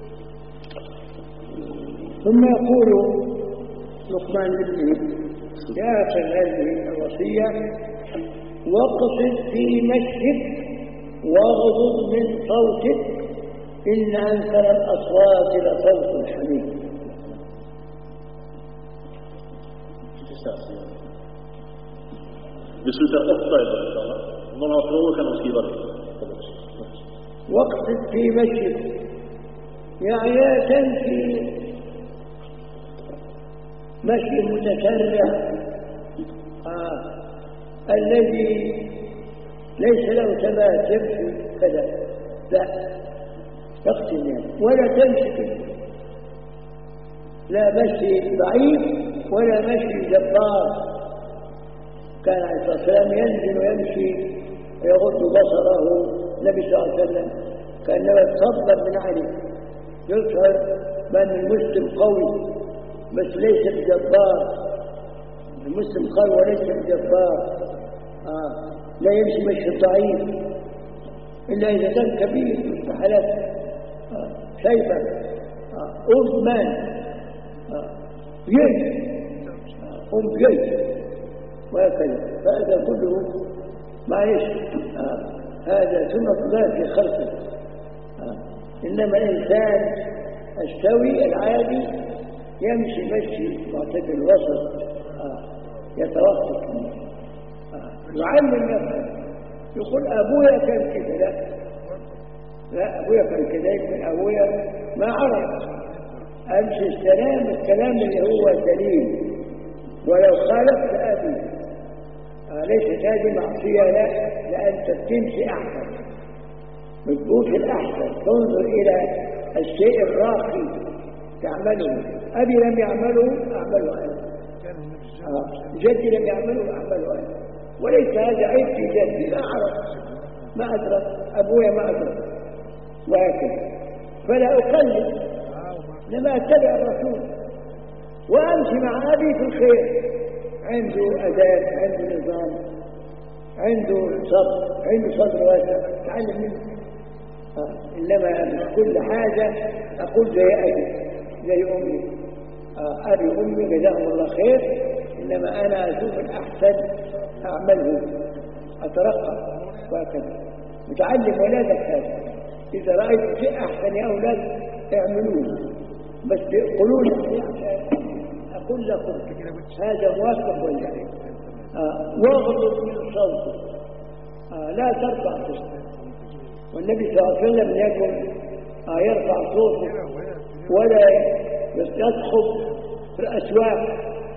ثم يقول لقمان لابنه في آخر هذه الوصية واقصد في مشيك واغضض من صوتك إن أنكر الأصوات لصوت الحميد. Vi slutar 8 idag. Om någon har frågor kan de skriva det. واقصد في مشيك يعني لا تمشي مشي متسرع الذي ليس له ثبات يمشي كذا لا تقتل يعني. ولا تمشي كذا لا مشي ضعيف ولا مشي جبار. كان عليه الصلاة والسلام ينزل ويمشي ويغض بصره. النبي صلى الله عليه وسلم كأنه يتصبر من عليه يظهر بأن المسلم قوي بس ليس بجبار. المسلم قوي وليس بجبار. لا يمشي مشي ضعيف إلا إذا كان كبير مستحيلات شيبة أضمان بيد بيد وهكذا. فهذا كله معلش هذا سنة الله في خلقه. إنما الإنسان السوي العادي يمشي مشي معتدل الوسط يتوسط يعلم نفسه يقول أبويا كان كده. لا أبويا كان كده يكون أبويا ما عرف أمشي الكلام اللي هو دليل ولو خالفت أبي ليست هذه معصية. لا لأنت بتمشي أحسن بتقول الأحسن تنظر إلى الشيء الراقي تعمله. أبي لم يعمله أعمله أنا. جدي لم يعمله أعمله أنا. وليس هذا عيب في جدي، لا أعرف، ما أدرك، أبويا ما أدرك، وهكذا. فلا أقلد، لما أتبع الرسول وأمشي مع أبي في الخير. عنده أداب، عنده نظام، عنده صبر، عنده صدر واسع، تعلم منه. إنما كل حاجة أقول زي أبي زي أمي، أبي وأمي جزاهم الله خير، إنما أنا أشوف الأحسن أعمله، أترقى وهكذا. متعلم ولادك هذا، إذا رأيت شيء أحسن يا أولاد اعملوه، بس قولوا لي أقول لكم هذا موافق ولا لا. واغضب من صوتك، لا ترفع صوتك. والنبي صلى الله عليه وسلم يقول يرفع صوته ولا يصخب في الأسواق.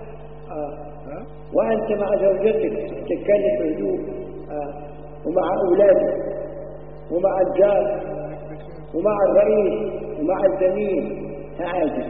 وأنت مع زوجتك تتكلم بهدوء، ومع أولادك ومع الجار ومع الرئيس ومع الزميل عادي.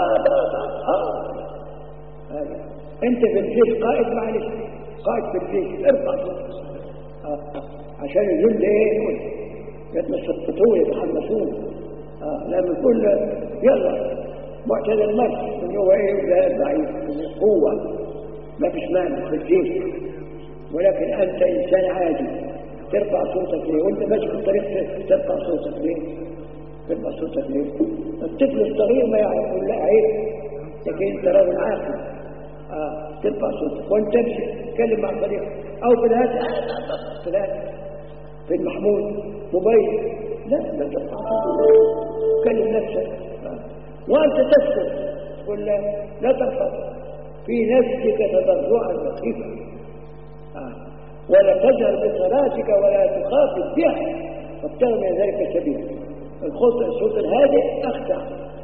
أنت في الجيش قائد، معلش قائد في الجيش، ارفع صوتك عشان يجل ايه يتمسطون يتحمسون. لما يقول يلا معتدل المرش من هو ايه ده ضعيف قوة، ما فيش مانع في الجيش، ولكن أنت إنسان عادي ترفع صوتك ليه؟ وأنت ماشي في الطريق ترفع صوتك ليه؟ ترفع صوتك ليه؟ الطفل الصغير ما يعرف ولا عيب، لكن أنت راجل عاقل ترفع صوتك. وأنت تمشي تتكلم مع الطريق أو في الهاتف في المحمول موبايل، لا ترفع صوتك، تكلم نفسك. وأنت تسكت تقول لا ترفع في نفسك تضرعا وخيفة، ولا تجهر بصلاتك ولا تخافت بها وابتغ من ذلك سبيلا. الصوت الهادئ أخدع،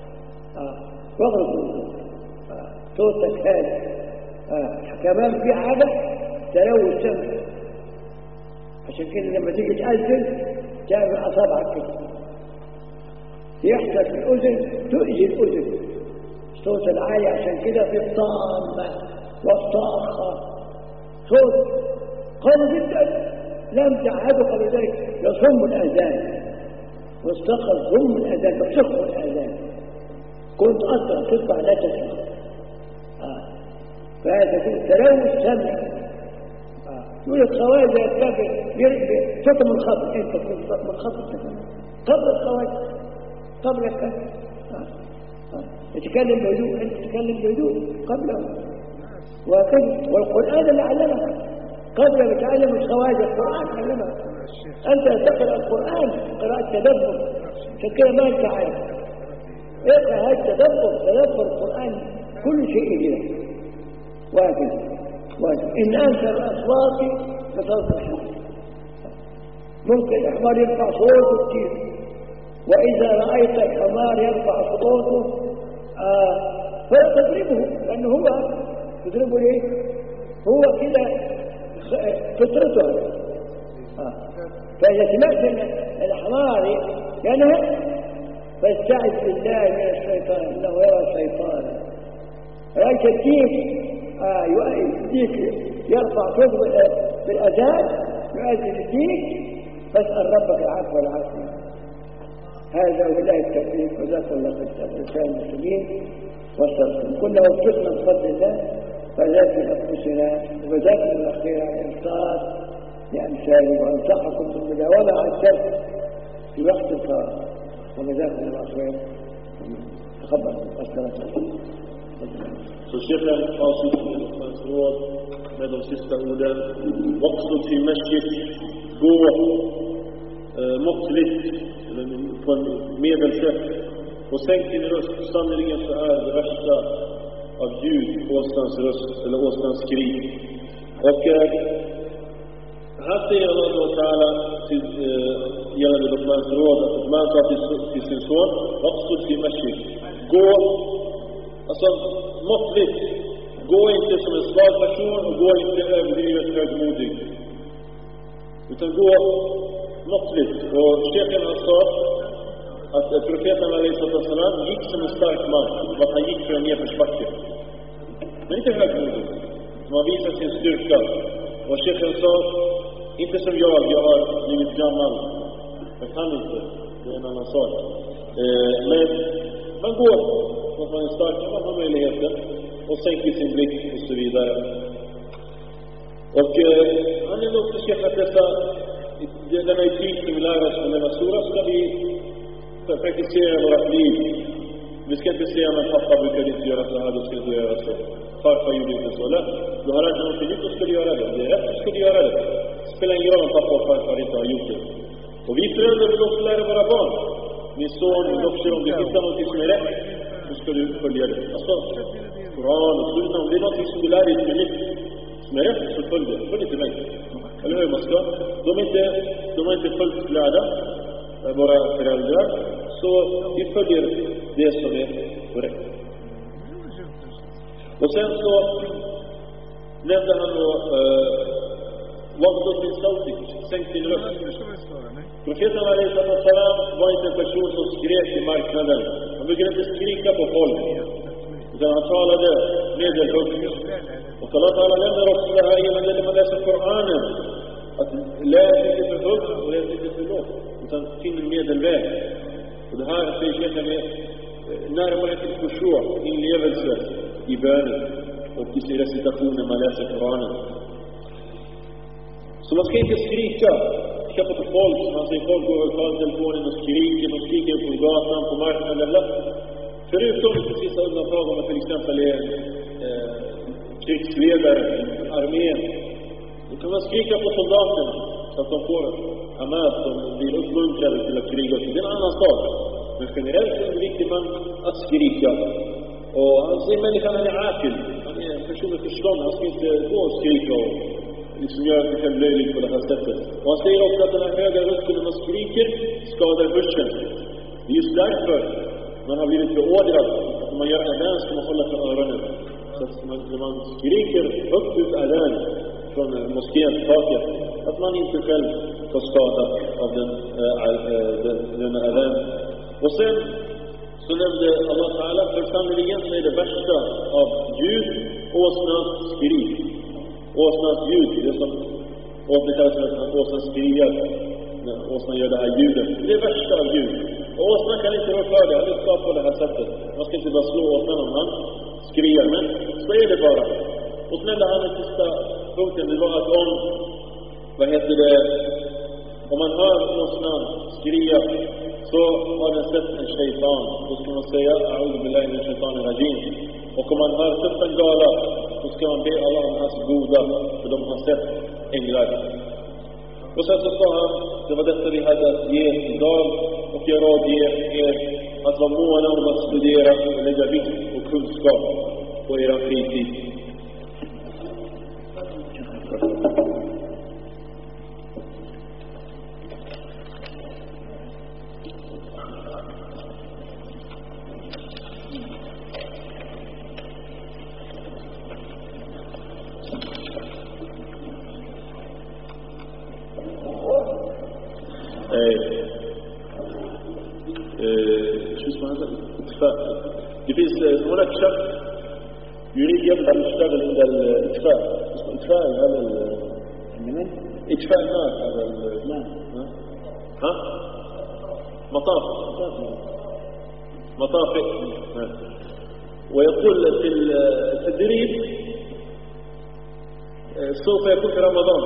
واغرق صوتك هادئ. كمان في حاجة تلوث سمع، عشان كده لما تيجي تأذن تعمل أصابعك كده، يحدث الأذن تؤذي الأذن. الصوت العالي عشان كده في الطامة والطاخة، صوت قوي جدا لم تعهده قبل ذلك، يصم الأذان واستقر ضم الأذان بتصخ الأذان، كنت أسرع تطلع لا تسمع. فهذا تلوث سمع. يقول الخواجة يتكبر صوت منخفض، انت كنت منخفض قبل الخواجة قبلك تتكلم بهدوء، انت تتكلم بهدوء قبله وكذا. والقرآن اللي علمك قبل ما تعلم الخواجة، القرآن علمك. انت تقرأ القرآن قراءة تدبر، عشان كده ما انت عارف اقرأ هذا تدبر القرآن كل شيء إليه. واجب إن أنت الأصوات بصوت الحمار، ممكن الحمار يرفع صوته كتير، وإذا رأيت الحمار يرفع صوته فلا تضربه، لأنه هو تضربه ليه؟ هو كده فطرته. فإذا سمعت الحمار ينهى فاستعذ بالله من الشيطان، إنه يرى الشيطان. رأيت الديك الديك يرفع صوته بالأذان يؤذن الديك، فاسأل ربك العفو والعافية. هذا وبالله التوفيق، وجزاكم الله خير رسائل المسلمين والسلام. كنا وفقنا بفضل الله فذاك أنفسنا، وجزاكم الله خير على الإنصات لأمثالي، وأنصحكم بالمداومة على الدرس في وقت الفراغ، وجزاكم الله خير. تفضل. والسلام. Så Sheikhen avslutar hans råd med de sista orden. Waqsud fi masjid, gå måttligt, eller på en medelsätt, och sänk din röst. Sannerligen så är det värsta av ljud åsnans röst, eller åsnans skrik. Och här säger Allah Ta'ala gällande Luqmans råd, att Luqman sa till sin son: Waqsud fi masjid, gå, alltså måttligt. Gå inte som en svag person och gå inte överdrivet högmodig, utan gå måttligt. Och Sheikhen har sagt att profeten Al-Islam gick som en stark man, att han gick för en nedförsbacke, men inte högmodig, som han visade sin styrka Och chefen sa, inte som jag har blivit gammal. Jag kan inte, det är en annan sak. Men man går, för att man är stark, man har möjligheter och sänker sin blick och så vidare. Och han är också chefen att denna etik som vi lär oss från denna sura ska vi praktisera i vårt liv. Vi ska inte säga att pappa brukade inte göra så här, du ska inte göra så. Farfar gjorde inte så. Eller? Du har lärt dig något nytt och skulle göra det. Det är rätt, du skulle göra det. Det spelar ingen roll om pappa och farfar inte har gjort det. Och vi föräldrar vill också lära våra barn. Min son, min dotter, om du hittar något som är rätt, så ska du följa det. Alltså, Koran och Sunna, om det är något som du lär dig som är nytt, som är rätt, så följ det. Följ inte mig. Eller hur man ska? De är inte fullt glada, våra föräldrar. Så vi följer det som är korrekt. Och sen så nämnde han då Waqdut Sautik, sänk din röst. Profeten Salam var inte en person som skrek i marknaden. Han brukade inte skrika på folk, utan han talade medelhögt. Och Allah Ta'ala nämner också det här när man läser Koranen, att läs inte för högt och läs inte för lågt, utan finn en medelväg. Och det här säger chefen med närmare till khushu', inlevelse i bönen och i sin recitation när man läser Koranen. Så man ska inte skrika på folk. Man säger folk går och tar telefonen och skriker på gatan, på marknaden. Förutom precis undantag om man till exempel är krigsledare i armén. Då kan man skrika på soldaterna så att de får hamas, de blir uppmuntrade till att kriga. Det är en annan sak. Men generellt är det viktigt att skrika. Och han säger människan är akil. Han är en person med förstånd. Han ska inte gå och skrika och liksom göra sig själv löjligt på det här sättet. Och han säger också att den här höga rösten när man skriker skadar hörseln. Det är just därför man har blivit beordrad. När man gör adhan ska man hålla för öronen. Så att när man skriker högt ut adhan från moskén taket, att man inte själv tar skada av den adhan. Och sen så nämnde Allah Ta'ala för sannoliken så är det värsta av ljud åsnans skrik. Åsnans ljud, det som det kallas för att åsnan skriar när åsnan gör det här ljudet. Det är värsta av ljud. Och åsnan kan inte rå för det, han är skapat på det här sättet. Man ska inte bara slå åsnan om han skriar, men så är det bara. Och så nämnde han den sista punkten, det var att om man hör åsnan skria, så har den sett en shaitan. Då ska man säga A'udhu billahi min shaitanir rajim. Och om man har sett en gala, så ska man be Allah om hans goda, för de har sett änglar. Och sen så sa han, det var detta vi hade att ge idag, och jag rådger er att vara måna om att studera och lägga vikt och kunskap på era fritid. Det finns هناك شخص يريد يبدأ يشتغل عند الإطفاء. اسمه إطفاء هذا إطفاء النار هذا ها مطافئ. ويقول في التدريب سوف يكون في رمضان،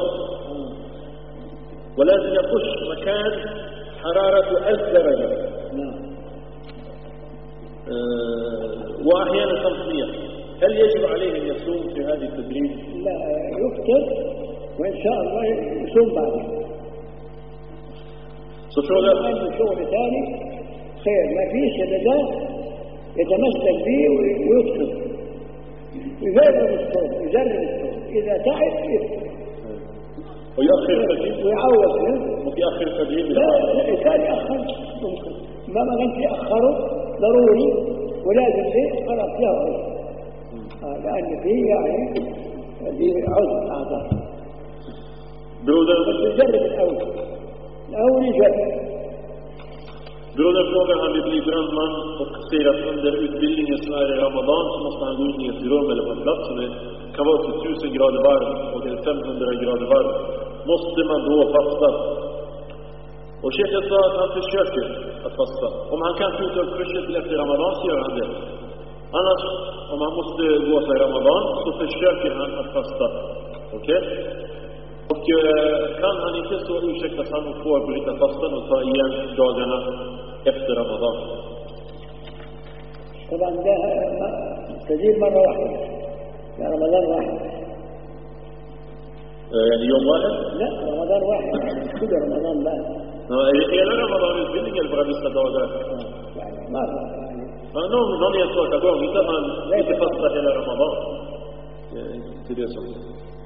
ولازم يخش مكان حرارته 1000 درجة وأحيانا 500. هل يجب عليه أن يصوم في هذه التدريب؟ لا، يفطر وإن شاء الله يصوم بعد. عنده شغل ثاني خير، ما فيش إلا ده يتمسك به ويدخل يجرب الصوم. إذا تعب يفطر ويأخر التدريب ويعوض ويأخر التدريب. لا، الإنسان يأخر ما كانت يأخره ضروري ولازم فيه خلاص يأخر، لأن فيه يعني دي عذر أعذار. بس يجرب الأول يجرب. Brodern frågar han vill bli brandman och säger att under utbildningen som är i Ramadan så måste han gå in i ett rum eller på en plats som kan vara upp till 1000 grader varm och 500 grader varm. Måste man då fasta? Och Sheikhen sa att han försöker att fasta. Om han kan skjuta upp kursen till efter Ramadan så gör han det. Annars, om han måste gå sig i Ramadan så försöker han att fasta. Okej? Och kan han inte så ursäktas han och får bryta fastan och ta igen dagarna efter Ramadan. طبعا ده تدريب مرة واحدة يا رمضان واحد. يعني يوم واحد؟ لا رمضان واحد كل رمضان لا. Hela Ramadan utbildning eller bara vissa dagar? يعني مرة. Någon enstaka gång, inte att man inte fastar hela Ramadan. Till det som.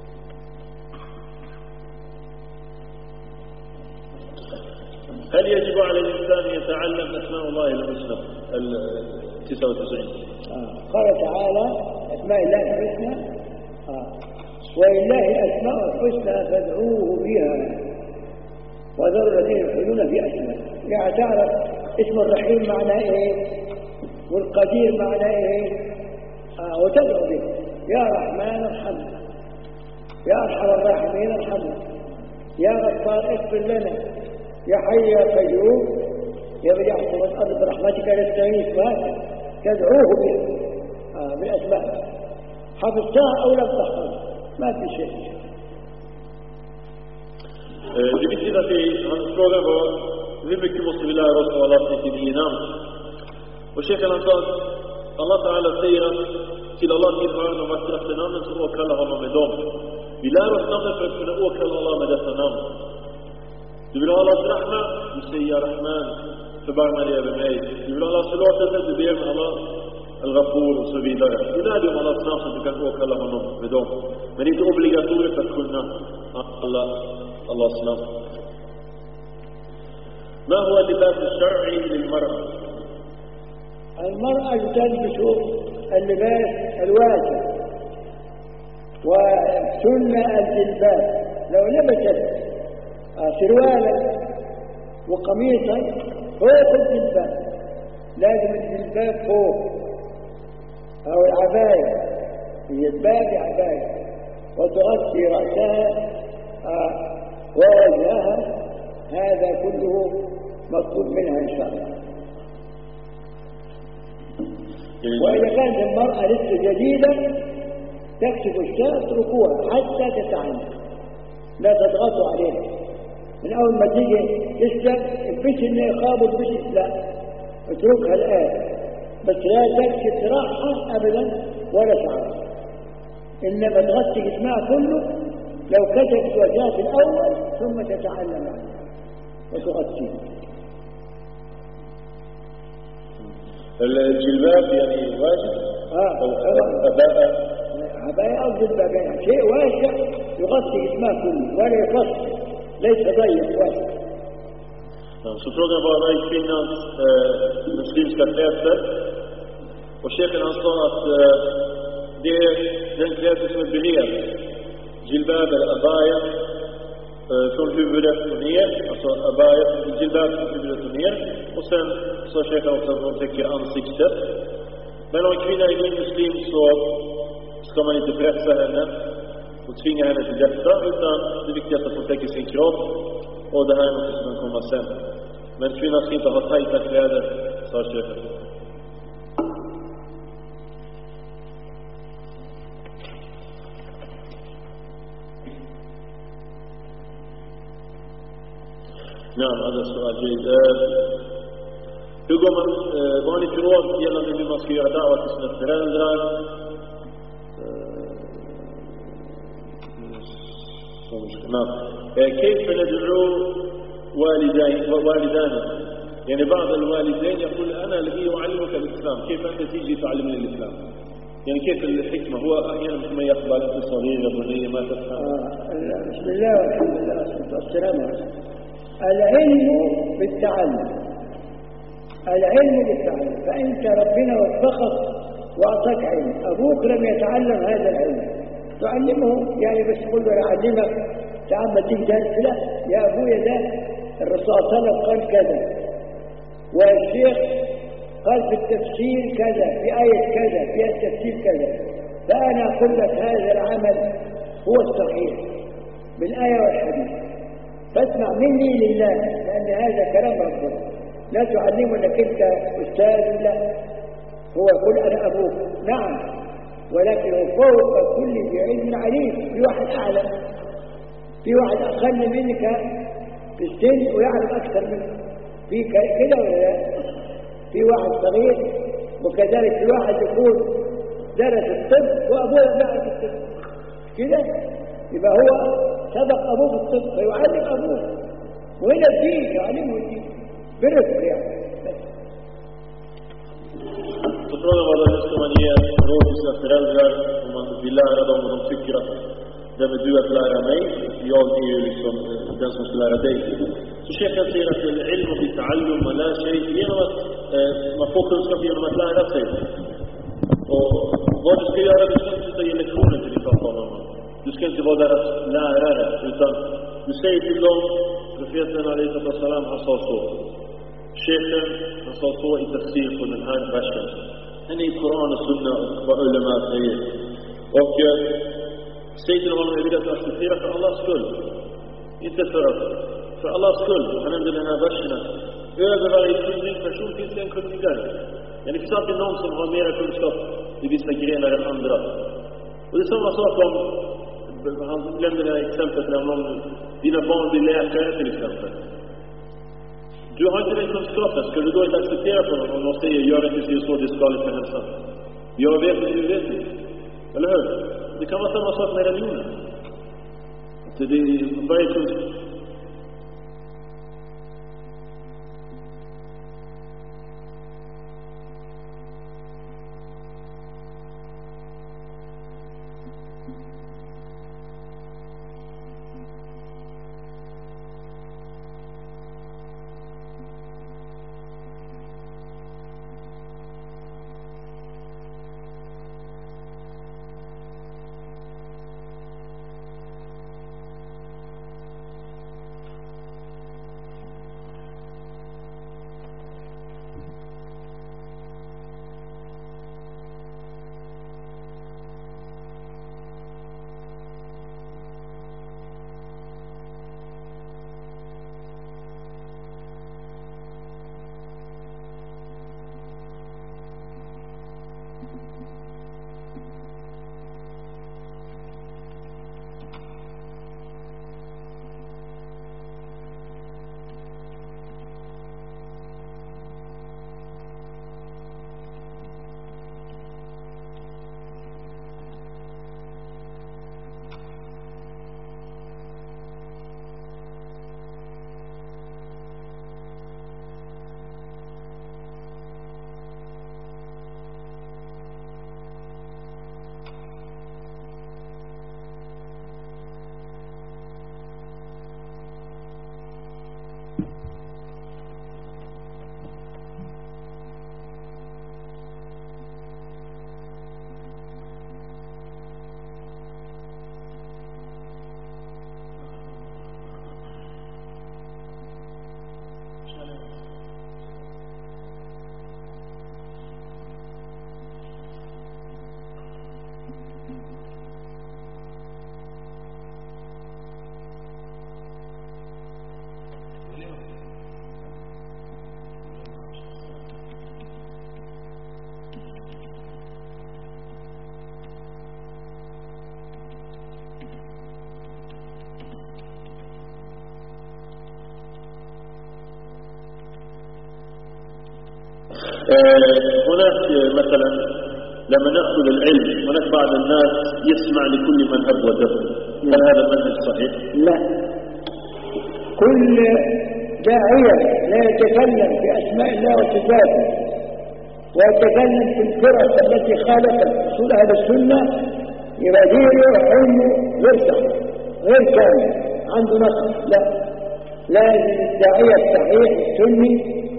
هل يجب على الإنسان يتعلم أسماء الله الحسنى 99 قال تعالى أسماء الله الحسنى ولله أسماء الحسنى فادعوه بها وذروا الذين يلحدون في أسماء. يعني تعرف اسم الرحيم معناه إيه والقدير معناه إيه وتدعو به يا رحمن ارحمنا يا أرحم الراحمين ارحمنا يا غفار اغفر لنا يا حي يا قيوم يا بديع السماوات والارض برحمتك نستغيث وهكذا تدعوه بالاسماء. حفظتها او لم تحفظ ما في شيء. Det viktiga till hans fråga var hur mycket måste vi lära oss av Allahs 99 namn. Och Sheikhen han sa att Allah Ta'ala säger att till Allah tillhör de vackraste namnen så åkallar honom med dem. Vi lär oss namnen för att kunna åkalla Allah med dessa namn. Du vill ha Allahs rahma, du säger ya Rahman, förbarma dig över mig. Du vill ha Allahs förlåtelse, du ber med Allah al-Ghafur och så vidare. Du lär dig om Allahs namn så du kan åkalla honom med dem. Men det är inte obligatoriskt att kunna Allahs namn. ما هو اللباس الشرعي للمرأة؟ المرأة تلبس اللباس الواسع وسنة الجلباب. لو لبست سروالا وقميصا فوق الجلباب لازم الجلباب فوق او العباية الجلباب عباية وتغطي رأسها ووجهها. هذا كله مطلوب منها ان شاء الله. واذا كانت المرأة لسه جديدة تكشف الشاة اتركوها حتى تتعلم لا تضغطوا عليها. من أول ما تيجي تسلم البس النقاب والبس لا اتركها الآن بس لا تكشف رأسها أبدا ولا شعرها إنما تغطي جسمها كله. لو كشفت وجهها في الأول ثم تتعلم عنها وتغطيه. الجلباب يعني واجب أو عباية أو جلباب يعني شيء واسع يغطي جسمها كله ولا يفصل ليس ضيق واسع. Så frågan var vad är kvinnans muslimska kläder? Och Sheikhen han sa att det är den kläder som är bred, jilbab eller abaya från huvudet och ner, alltså abaya, jilbab från huvudet och ner. Och sen sa Sheikhen också att de täcker ansiktet. Men om en kvinna är en muslim så ska man inte pressa henne och tvinga henne till detta, utan det viktigaste är att hon täcker sin kropp. Och det här är något som kan komma sen. Men kvinnan ska inte ha tajta kläder, sa Sheikhen. نعم هذا السؤال جيد. Hur går man, vad har ni för råd gällande hur man ska göra da'wa till sina föräldrar? كيف ندعو والدانا؟ يعني بعض الوالدين يقول أنا الذي أعلمك الإسلام، كيف أنت تيجي تعلمني الإسلام؟ يعني كيف الحكمة؟ هو أحيانا ما يقبل أنت صغير يا بني ما تفهم. بسم الله والحمد لله والصلاة والسلام. العلم بالتعلم، العلم بالتعلم. فأنت ربنا وفقك وأعطاك علم، أبوك لم يتعلم هذا العلم تعلمه، يعني بس تقول له أعلمك تعال ما تيجي درس، لا يا أبويا ده الرسول صلى الله عليه وسلم قال كذا والشيخ قال في التفسير كذا، في آية كذا، في التفسير كذا، فأنا أقول لك هذا العمل هو الصحيح بالآية والحديث، فاسمع مني لله، لأن هذا كلام ربنا، لا تعلمه أنك أنت أستاذ، لا، هو يقول أنا أبوك، نعم، ولكن هو فوق كل ذي علم عليم، في واحد أعلم، في واحد أقل منك في السن ويعلم أكثر منك، في كده ولا لا؟ في واحد صغير، وكذلك في واحد يكون درس الطب وأبوه لم يعرف الطب كده، يبقى هو سبق أبوه في الطب فيعلم أبوه، وهنا الدين يعلمه الدين برفق يعني. Så frågan var då, hur ska man ge råd till sina föräldrar om man vill lära dem och de tycker att vem är du att lära mig? Jag är ju liksom den som ska lära dig. Så chefen säger att ilm och bitallum, man lär sig genom att man får kunskap genom att lära sig. Och vad du ska göra, du ska inte sitta i lektionen till din pappa och mamma. Du ska inte vara deras lärare, utan du säger till dem, profeten alaihi salam, han sa så. Chefen, han sa så i tafsir på den här versen. Han är i Koran och Sunna och vad ulema säger. Och säg till honom, jag vill att du accepterar för Allahs skull. Inte för Allahs skull. Han nämnde den här versen. Över varje kunnig person finns det en kunnigare. Men det finns alltid någon som har mera kunskap i vissa grenar än andra. Och det är samma sak om, han nämnde det här exemplet när dina barn blir läkare till exempel. Du har inte den kunskapen, ska du då inte acceptera på någon om de säger gör inte så, det är skadligt för hälsan? Jag vet inte, du vet inte. Eller hur? Det kan vara samma sak med religionen. Det är varje kunskap. هناك مثلا لما نأخذ العلم هناك بعض الناس يسمع لكل من هب ودب. هل هذا المنهج صحيح؟ لا، كل داعية لا يتكلم بأسماء الله وصفاته ويتكلم في الفرق التي خالفت أصول أهل السنة يبقى دينه علمه غير كامل، عنده نقص. لا، لازم الداعية الصحيح السني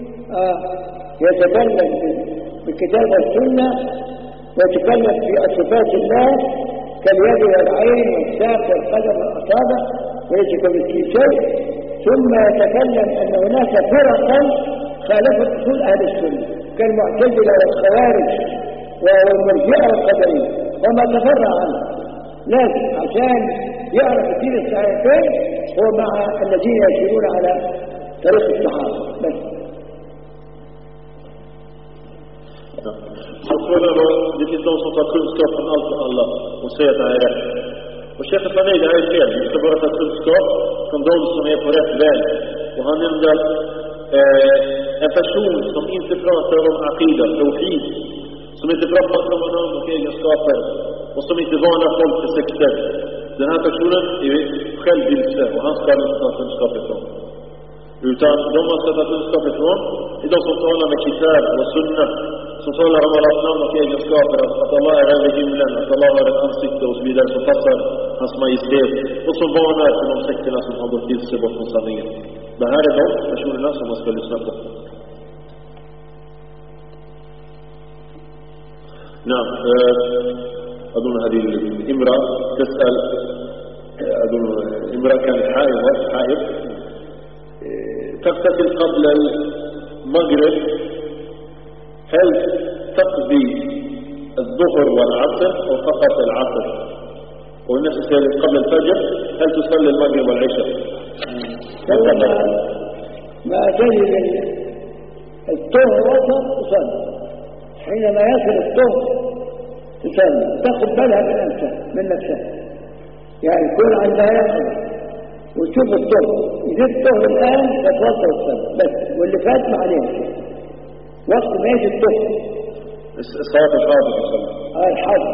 يتكلم بالكتاب والسنة ويتكلم في صفات الله كاليد والعين والساق والقدم والأصابع وليس كمثله شيء، ثم يتكلم أن هناك فرقا خالفت أصول أهل السنة كالمعتزلة والخوارج والمرجئة والقدرية وما تفرع عنه. لازم عشان يعرف الدين الصحيحين هو مع الذين يسيرون على طريق الصحابة بس. Det finns de som tar kunskap från allt och alla och säger att det här är rätt. Och chefen för mig, det här är fel. Vi ska bara ta kunskap från de som är på rätt väg. Och han nämnde en person som inte pratar om aqida, tawhid, som inte pratar om namn och egenskaper och som inte varnar folk för sekter. Den här personen är självvilse och han ska inte ta kunskap ifrån. Utan de man ska ta kunskap ifrån är de som talar med kitab och sunna, som talar om Allahs namn och egenskaper, att Allah är över himlen, att Allah har ett ansikte och så vidare som passar hans majestät, och som varnar för de sekterna som har gått till sig bort från sanningen. Det här är de personerna som man ska lyssna på. نعم. أظن هذه الامرأة تسأل، أظن امرأة كانت حائض تغتسل قبل المغرب، هل تقضي الظهر والعصر أو فقط العصر؟ والناس تسأل قبل الفجر هل تصلي المغرب والعشاء؟ ما تجد الطهر وسط تصلي، حينما يصل الطهر تصلي، تاخذ بالها من نفسها، يعني يكون عندها يقظة وتشوف الطهر، إذا الطهر الآن تتوضأ وتصلي بس، واللي فات ما عليه شيء. وقت ما يجي الطهر الصلاة الحاضر تصلي. الحاضر.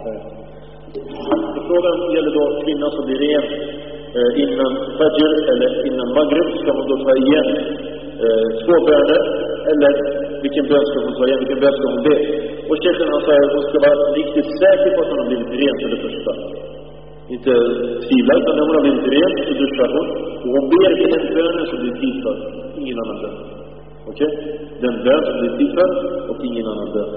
Frågan gäller då kvinnan som blir ren innan fajr eller innan maghrib. Ska man då ta igen 2 böner, eller vilken bön ska hon ta igen, vilken bön ska hon be? Och chefen han säger att hon ska vara riktigt säker på att hon har blivit ren för det första. Inte tvivla, utan när hon har blivit ren så duschar hon. Och hon ber till den bönen som blir tid för, ingen annan bön. Okej? Den bön som blir tid för och ingen annan bön.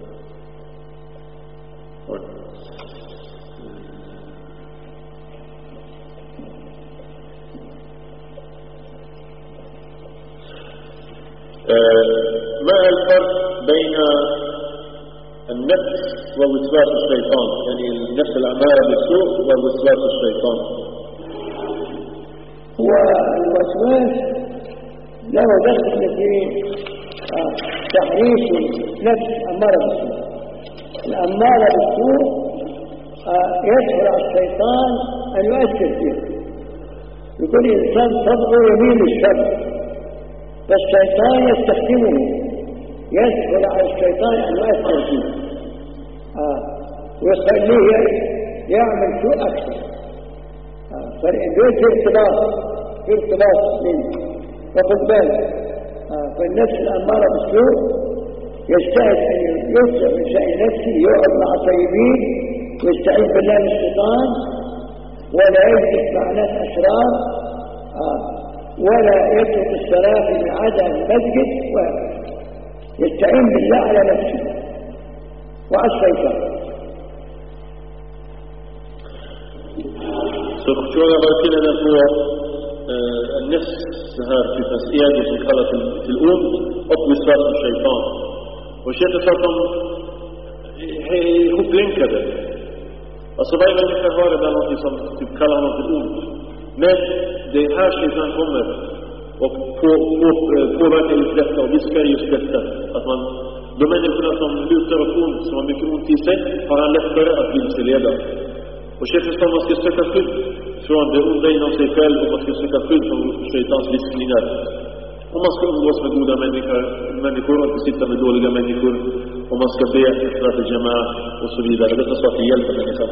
ما الفرق بين النفس ووسواس الشيطان؟ يعني النفس الأمارة بالسوء ووسواس الشيطان. هو الوسواس له دخل في تحريك النفس الأمارة بالسوء. الأمارة بالسوء يسهل على الشيطان أن يؤثر فيه، يكون الإنسان طبعه يميل للشر، فالشيطان يستخدمه، يسهل على الشيطان أن يؤثر فيه ويخليه يعمل سوء أكثر. فالإنسان في ارتباط منه، فخذ بالك. فالنفس الأمارة بالسوء يجتهد أن يصلح من شأن نفسه، يقعد مع طيبين ويستعيذ بالله من الشيطان، ولا يجلس مع ناس أشرار، ولا يترك الصلاة في ميعادها المسجد، ويستعين بالله على نفسه وعلى الشيطان. Så frågan var till den på النفس här في تسئيل som kallas till ond och viswas och shaitan. Och shaitan sa att de är ihoplänkade. Alltså varje människa har det där något som typ kallar honom till ond. Men det är här shaitan kommer och påverkar just detta och viskar just detta. Att man, de människorna som lutar åt ont, som har mycket ont i sig, har han lättare att vilseleda. Och chefen sa att man ska söka skydd från det onda inom sig själv, och man ska söka skydd från shaitans viskningar. Och man ska umgås med goda människor och inte sitta med dåliga människor. Och man ska be efter att jama'a och så vidare. Detta så att det hjälper människan.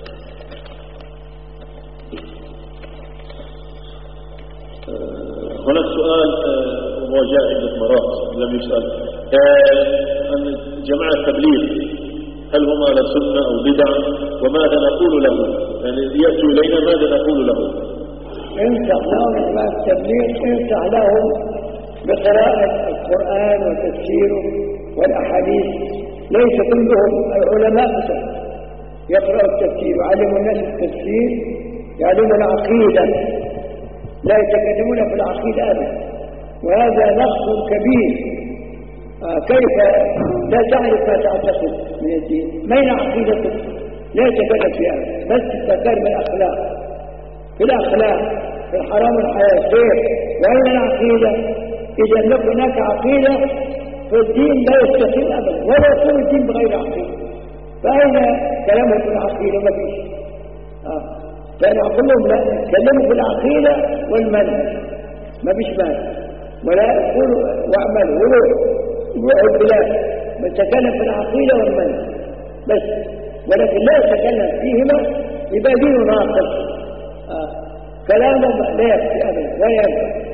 هناك سؤال وجاء عدة مرات لم يسأل عن جماعة التبليغ، هل هم على سنة أو بدعة، وماذا نقول له؟ يعني يأتوا إلينا ماذا نقول له؟ انصح لهم جماعة التبليغ، انصح لهم بقراءة القرآن وتفسيره والأحاديث. ليس كلهم العلماء يقرأوا التفسير ويعلموا الناس التفسير، يعلموا العقيدة، لا يتكلمون في العقيدة أبدا، وهذا نقص كبير. كيف لا تعرف ما تعتقد من الدين؟ ما هي عقيدتك؟ لا يتكلم فيها بس تتكلم الأخلاق، في الأخلاق، في الحرام والحلال كيف؟ وأين العقيدة؟ إذا لم يكن هناك عقيدة فالدين لا يستقيم أبدا، ولا يكون الدين بغير عقيدة. فأين كلامه في العقيدة؟ ما فيش. فأنا أقول لهم لا، كلموا في العقيدة والمنهج، ما فيش مانع، ولا يقولوا واعملوا وروحوا البلاد، بنتكلم في العقيدة والمنهج بس، ولكن لا يتكلم فيهما يبقى دينه ناقص. كلامه لا يكفي أبدا ولا ينفع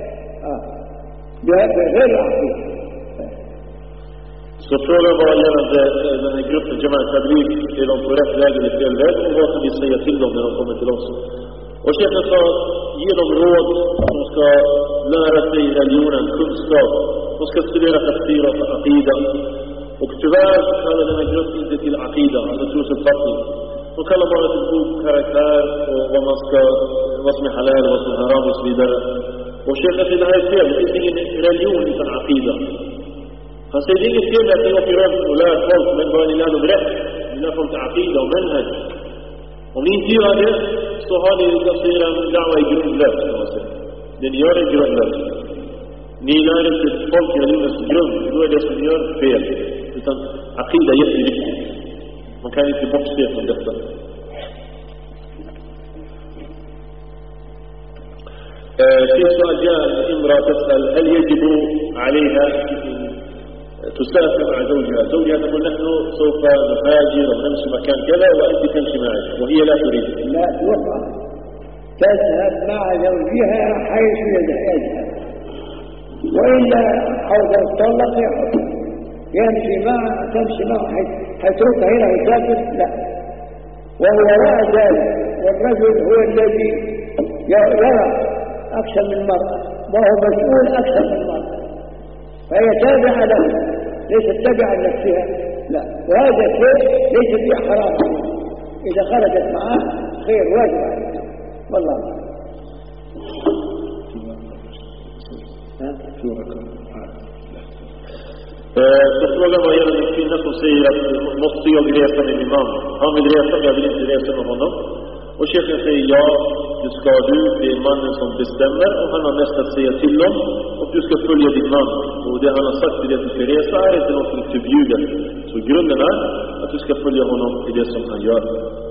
بغير العقيدة. Så frågan var gällande den här gruppen Jamaat Tabligh, är de på rätt väg eller fel väg, och vad kan vi säga till dem när de kommer till oss? Och chefen sa, ge dem råd som ska lära sig religionen, kunskap, de ska studera tafsir och aqida. Och tyvärr kallar den här gruppen inte till aqida, alltså trosuppfattning. De kallar bara till god karaktär och vad som är halal, vad som är haram och så vidare. Och chefen säger, det här är fel, det finns ingen religion utan aqida. Han säger, det är inget fel att ni åker runt och lär folk, men bara ni lär dem rätt. Ni lär folk till aqida och manhaj. Om ni inte gör det, så har ni en da'wa i grundlös, kan man säga. Det ni gör är grundlös. Ni lär inte folk i religionens grund, då är det som ni gör fel. Utan aqida är jätteviktigt. Man kan inte bortse från detta. في سؤال جاء امرأة تسأل هل يجب عليها تسافر مع زوجها تقول نحن سوف نهاجر ونمشي مكان كذا وأنت تمشي معي وهي لا تريد. لا توقع، تذهب مع زوجها حيث يذهب، وإلا حوض الطلق يمشي معه تمشي معه حيتركها هنا ويسافر. لا، وهو رأى ذلك، والرجل هو الذي يرى أكثر من المرأة، وهو مسؤول أكثر من المرأة، فهي تابعة له ليست تابعة لنفسها. لا، وهذا شيء ليس فيه حرام، إذا خرجت معه خير واجب عليه. والله Så frågan var gällande en kvinna som säger att måste jag resa med min man? Han vill resa, men jag vill inte resa med honom. Och chefen säger ja, det ska du, det är mannen som bestämmer och han har mest att säga till om och du ska följa din man. Och det han har sagt till dig att du ska resa är inte något som är förbjudet. Så grunden är att du ska följa honom i det som han gör.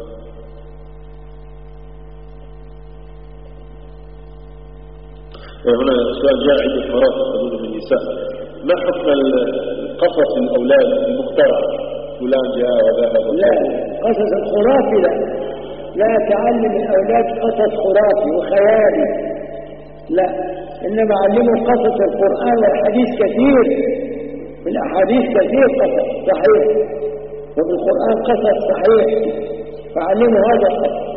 هنا سؤال جاء عند الفراغ أقول من النساء، ما حكم القصص الأولاد المخترع فلان جاء وذهب؟ لا، قصص الخرافي لا تعلم الأولاد قصص خرافي وخيالي، لا، إنما علموا قصص القرآن والحديث كثير، من الأحاديث كثير قصص صحيح، وفي القرآن قصص صحيح، فعلموا هذا القصص.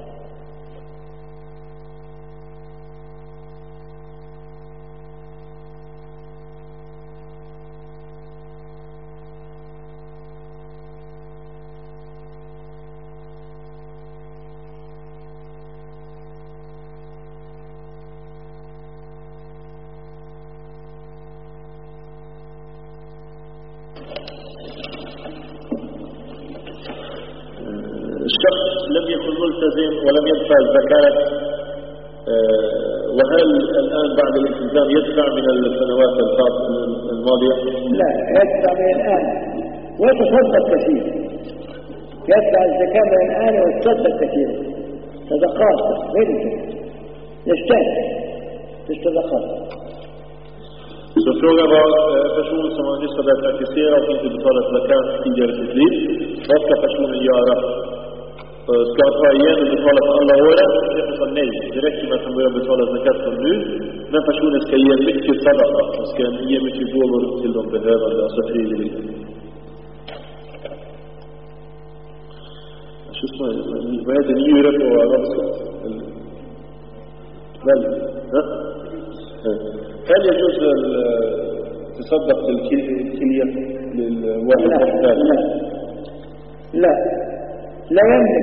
الشخص لم يكن ملتزم ولم يدفع الزكاة، وهل الآن بعد الالتزام يدفع من السنوات الماضية؟ لا، يدفع من الآن ويتصدق كثير، يدفع الزكاة من الآن ويتصدق كثير، صدقات غير يجتهد في الصدقات. Så frågan var personen som nyss har börjat praktisera och inte betalat zakat tidigare i sitt liv. Vad ska personen göra? Ska han ta igen och betala för alla åren? Det sa nej. Det räcker med att han börjar betala zakat från nu. Men personen ska ge mycket sadaqa. Han ska ge mycket gåvor till de behövande, alltså frivilligt. Vad heter njure på arabiska? Väl? هل يجوز تصدق للكلية للواحد محتاج؟ لا يملك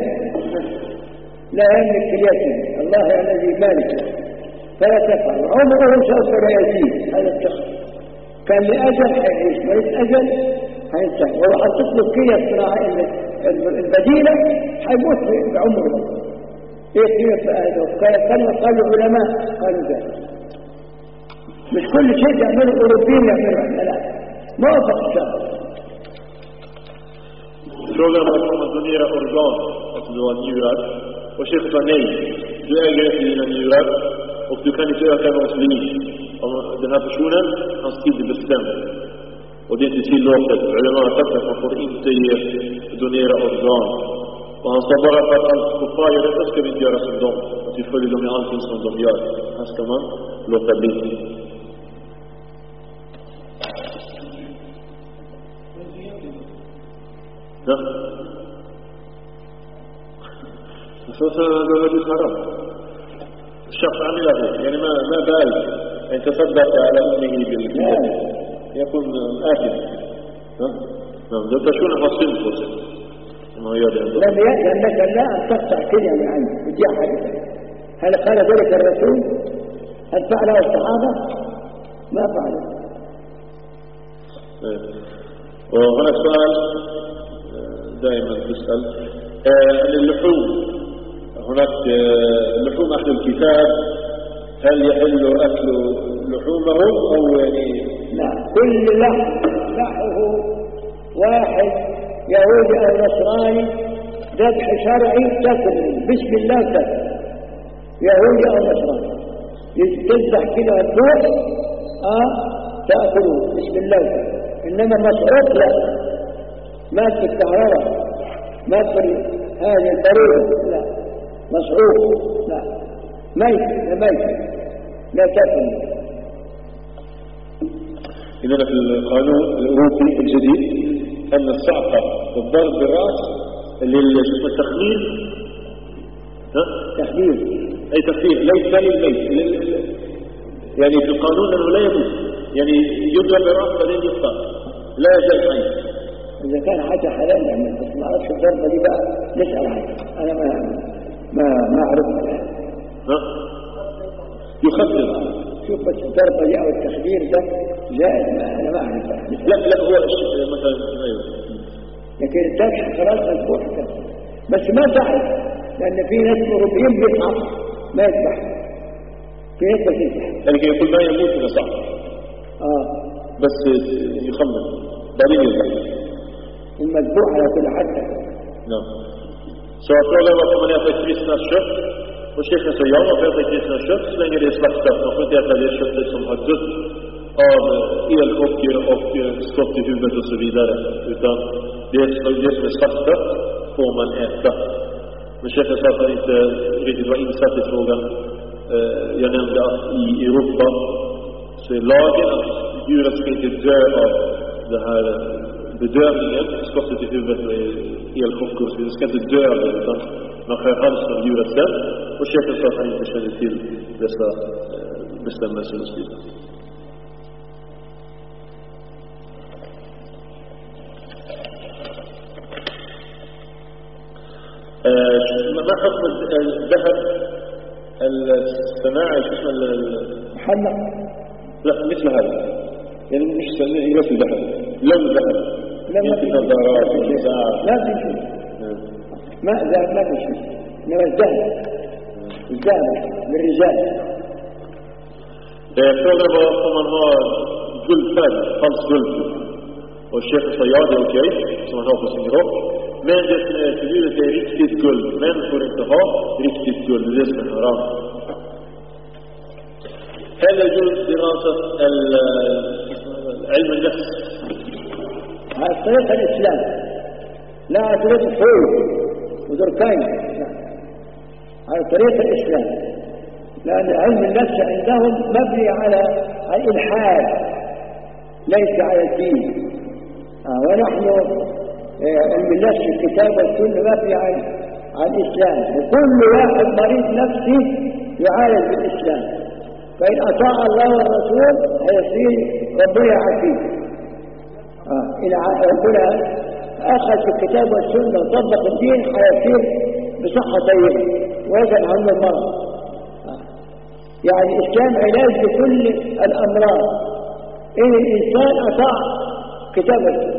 كليته، الله الذي مالك، فلا تفعل، عمره سوف لا يزيد هذا الشخص كان لأجل هيعيش، مريض أجل هينتهي. ولو حطيت له كية صناعية البديلة هيموت بعمره. ايه كيف هذا؟ قالوا العلماء قالوا ذلك. مش كل شيء يعمله الأوروبيين يعمله احنا، لا، موافق الشرع. Frågan var om man donerar organ, att du har njurar. Och chefen sa nej, du äger inte dina njurar och du kan inte öka någons liv. Om den här personen, hans tid är bestämd. Och det är inte tillåtet. Ulema har sagt att man får inte donera organ. Och han sa bara för att allt på fara detta ska vi inte göra som dem. Att vi följer dem i allting som de gör. Här ska man låta bli. Ja. فهذا الرجل حرام. الشخص عمله يعني ما بال أن تصدق على أمه بالكتاب يكون آثم. نعم ده تشون فصل فصل ما يدري. لم يأذن لك لا أن تقطع كلمة عنه بدي حاجة. هل قال ذلك الرسول؟ هل فعله الصحابة؟ ما فعله. وهنا سؤال دائما تسأل اللحوم. هناك لحوم أهل الكتاب، هل يحل أكل لحومهم أو يعني؟ نعم، كل لحمه واحد يهودي أو نصراني ذبح شرعي تاكل بسم الله تاكل، يهودي أو نصراني تذبح كده البوح تأكله بسم الله تاكل. إنما مسعوق لا، ما في الكهرباء، ما في هذه البرودة، لا، مسعوق لا، ميت لا تاكل. إذن في القانون الأوروبي الجديد أن الصعقة والضرب بالرأس للتخمير تخمير أي تخمير ليس للميت، يعني في القانون أنه لا يموت، يعني يضرب بالرأس بعدين يقطع، لا يزال حي. إذا كان حاجة حلال يعني، بس ما أعرفش الضربة دي بقى نسأل عنها، أنا ما أعرفها. يخدر. شوف بس الضربة دي أو التخدير ده جائز، أنا ما أعرفها. لا هو مثلا أيوه. لكن الذبح خلاص مذبوح كده، بس ما تعرف لأن في ناس أوروبيين بيذبح ما يذبح، في ناس بتذبح. يعني يقول ما يموت إذا صح. بس يخمر بعدين يذبح. المذبوح على كل حد. نعم. Så frågan var om man äter kristna kött. Och chefen sa ja, man får äta kristna kött så länge det är slaktat. Man får inte äta det köttet som har dött av elchocker och skott i huvudet och så vidare. Utan det som är slaktat får man äta. Men chefen sa att han inte riktigt var insatt i frågan. Jag nämnde att i Europa så är lagen att djuret ska inte dö av det här bedövningen, skottet i huvudet med elchocker, så det ska inte dö av det, utan man skär halsen av djuret sen. Och chefen sa att han inte kände till dessa bestämmelser och styr. ما حكم الذهب الصناعي اسمه محلق؟ لا مثل هذا، يعني مش يلف الذهب، لون ذهب، يمكن نظارات لا في شيء، ما ذهب ما في شيء، إنما الذهب للرجال. Frågan var om man har guldfärg, falsk guld. Och chefen sa ja, det är okej, som man har på sin rock. Men det som är förbjudet är riktigt guld. Män får inte ha riktigt guld, det är det som är haram. هل يجوز دراسة علم النفس؟ على طريقة الإسلام، لا على طريقة فوق ودركين، لا على طريقة الإسلام، لأن علم النفس عندهم مبني على الإلحاد ليس على الدين. ونحن علم النفس الكتاب والسنة مبني على الإسلام، وكل واحد مريض نفسي يعالج بالإسلام، فإن أطاع الله والرسول هيصير ربنا يعافيه. إن ربنا أخذ في الكتاب والسنة وطبق الدين هيصير بصحة طيبة ويزال عنه المرض. يعني الإسلام علاج لكل الأمراض. إن الإنسان أطاع كتابه.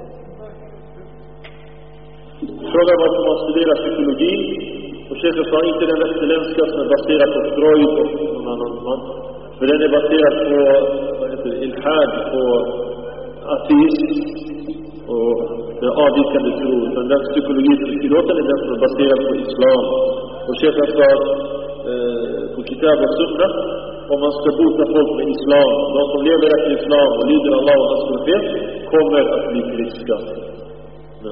Frågan var att man studerar psykologi och Sheikh sa inte den västerländska som är baserad på Freud och någon annan man. För den är baserad på ilhad, på ateism och den avvikande tro. Utan den psykologi som är tillåten är den som är baserad på islam. Och Sheikh sa på kitab och sunna, om man ska bota folk med islam, de som lever efter islam och lyder Allah och hans profet kommer att bli friska. Ja.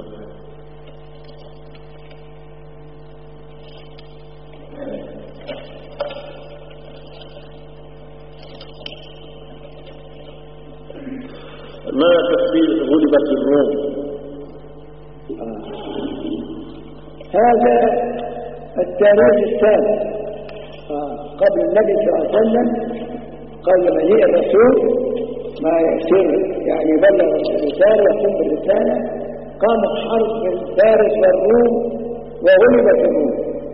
ما تفسير غلبت الروم؟ هذا التاريخ الثالث قبل النبي صلى الله عليه وسلم، قبل مجيء الرسول ما يصير يعني بلغ الرسالة ويقوم بالرسالة، قامت حرب بين فارس والروم وغلبت الروم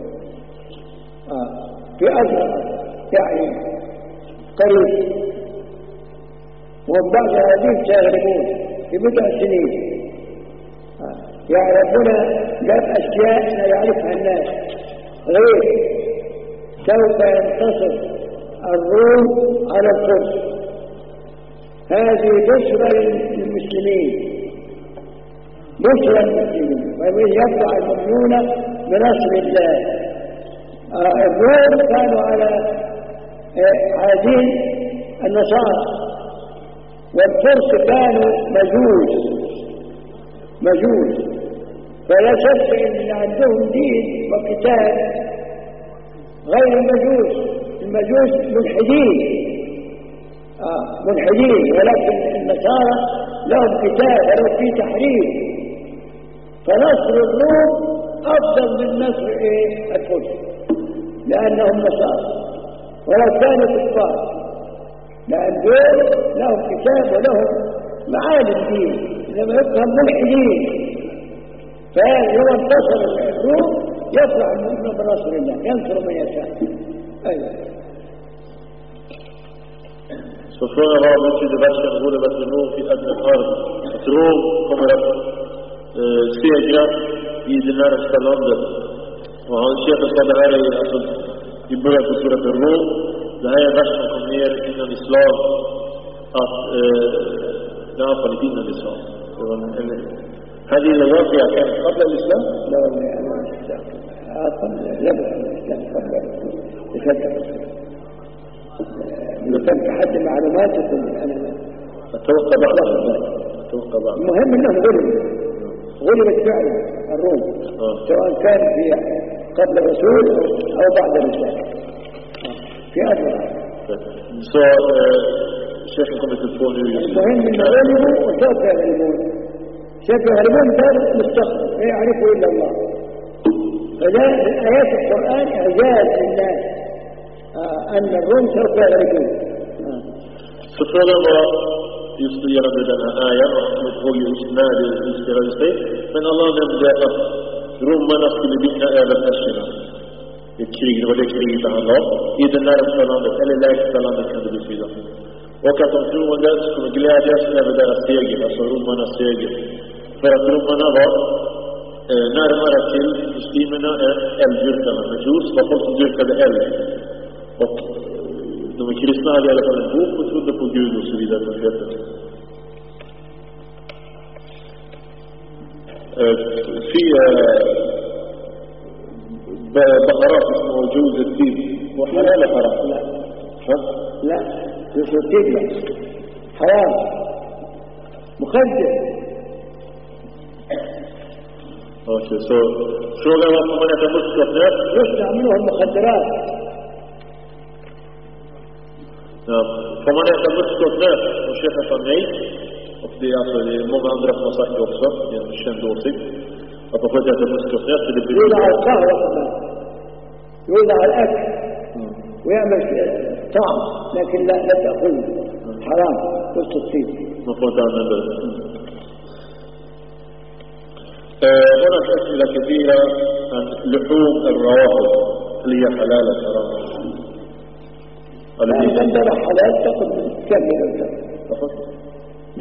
في أزرق يعني قريب. وبعد هذه سيغلبون في بضع سنين. يعني ربنا جاب أشياء لا يعرفها الناس، غير سوف ينتصر الروم على الفرس. هذه بشرى للمسلمين، بشرى للمسلمين، ومن يطلع المؤمنون بنصر الله. الروم كانوا على دين النصارى، والفرس كانوا مجوس. فلا شك ان عندهم دين وكتاب غير المجوس ملحدين ولكن النصارى لهم كتاب ولو في تحريف. فنصر الروم افضل من نصر الفرس لانهم نصارى ولو كانوا كفار، لأن دول لهم كتاب ولهم معالم دين، لما يفهم ملحدين. فلو انتصر الروم يطلع المؤمن بنصر الله، ينصر من يشاء. أيوة. Så frågan var om betyder versen غلبت الروم في أدنى الأرض. Att Rom kommer att segra i det närmaste landet. Och han Sheikh sa det här alltså, i början på surat Rom. Det här är en vers som kom ner innan islam, att det har fallit innan islam. Det var en هذه الواقعة كانت قبل الإسلام؟ لا قبل الإسلام إذا كان حد معلوماتكم أنا أتوقع بعضها. المهم أنه غلبت فعلا الروم سواء كان في قبل الرسول أو بعد الرسول في أدنى. Så Sheikh kommer till få nu. المهم أن غلبوا وسوف يغلبون. سوف يغلبون دار مستقبل لا يعرفه إلا الله. فلا آيات القرآن إعجاز للناس أن الروم سوف يغلبون. Så frågan var just gällande den här ayan, och jag tror just när det utspelade sig. Men Allah nämnde att romarna skulle vinna över perserna. Det var det kriget det handlade om. I det närmsta landet, eller lägsta landet kan det betyda. Och att de troende skulle glädjas över deras seger, alltså romarnas seger. För att romarna var närmare till muslimerna än elddyrkarna. Men just var folk som dyrkade eld. Och de kristna hade i alla fall en bok och trodde på Gud och så vidare. في بقرات اسمه جوز الدين وحلال حرام. لا جوز الدين حرام مخدر. اوكي سو frågan var om man äter muskatnöt. يستعملوها المخدرات. Ja, får man äta muskatnöt och köpa från mig? Och det är alltså det är många andra som har sagt det också, det är en känd åsikt. Att man får äta muskatnöt för det blir يولع القهوة يولع الأكل ويعمل طعم لكن لا تأكل حرام والتصيب. Man får inte använda det. هناك أسئلة كثيرة عن لحوم الروافض هل هي حلال أم حرام؟ عندنا حلال تأخذ من كم من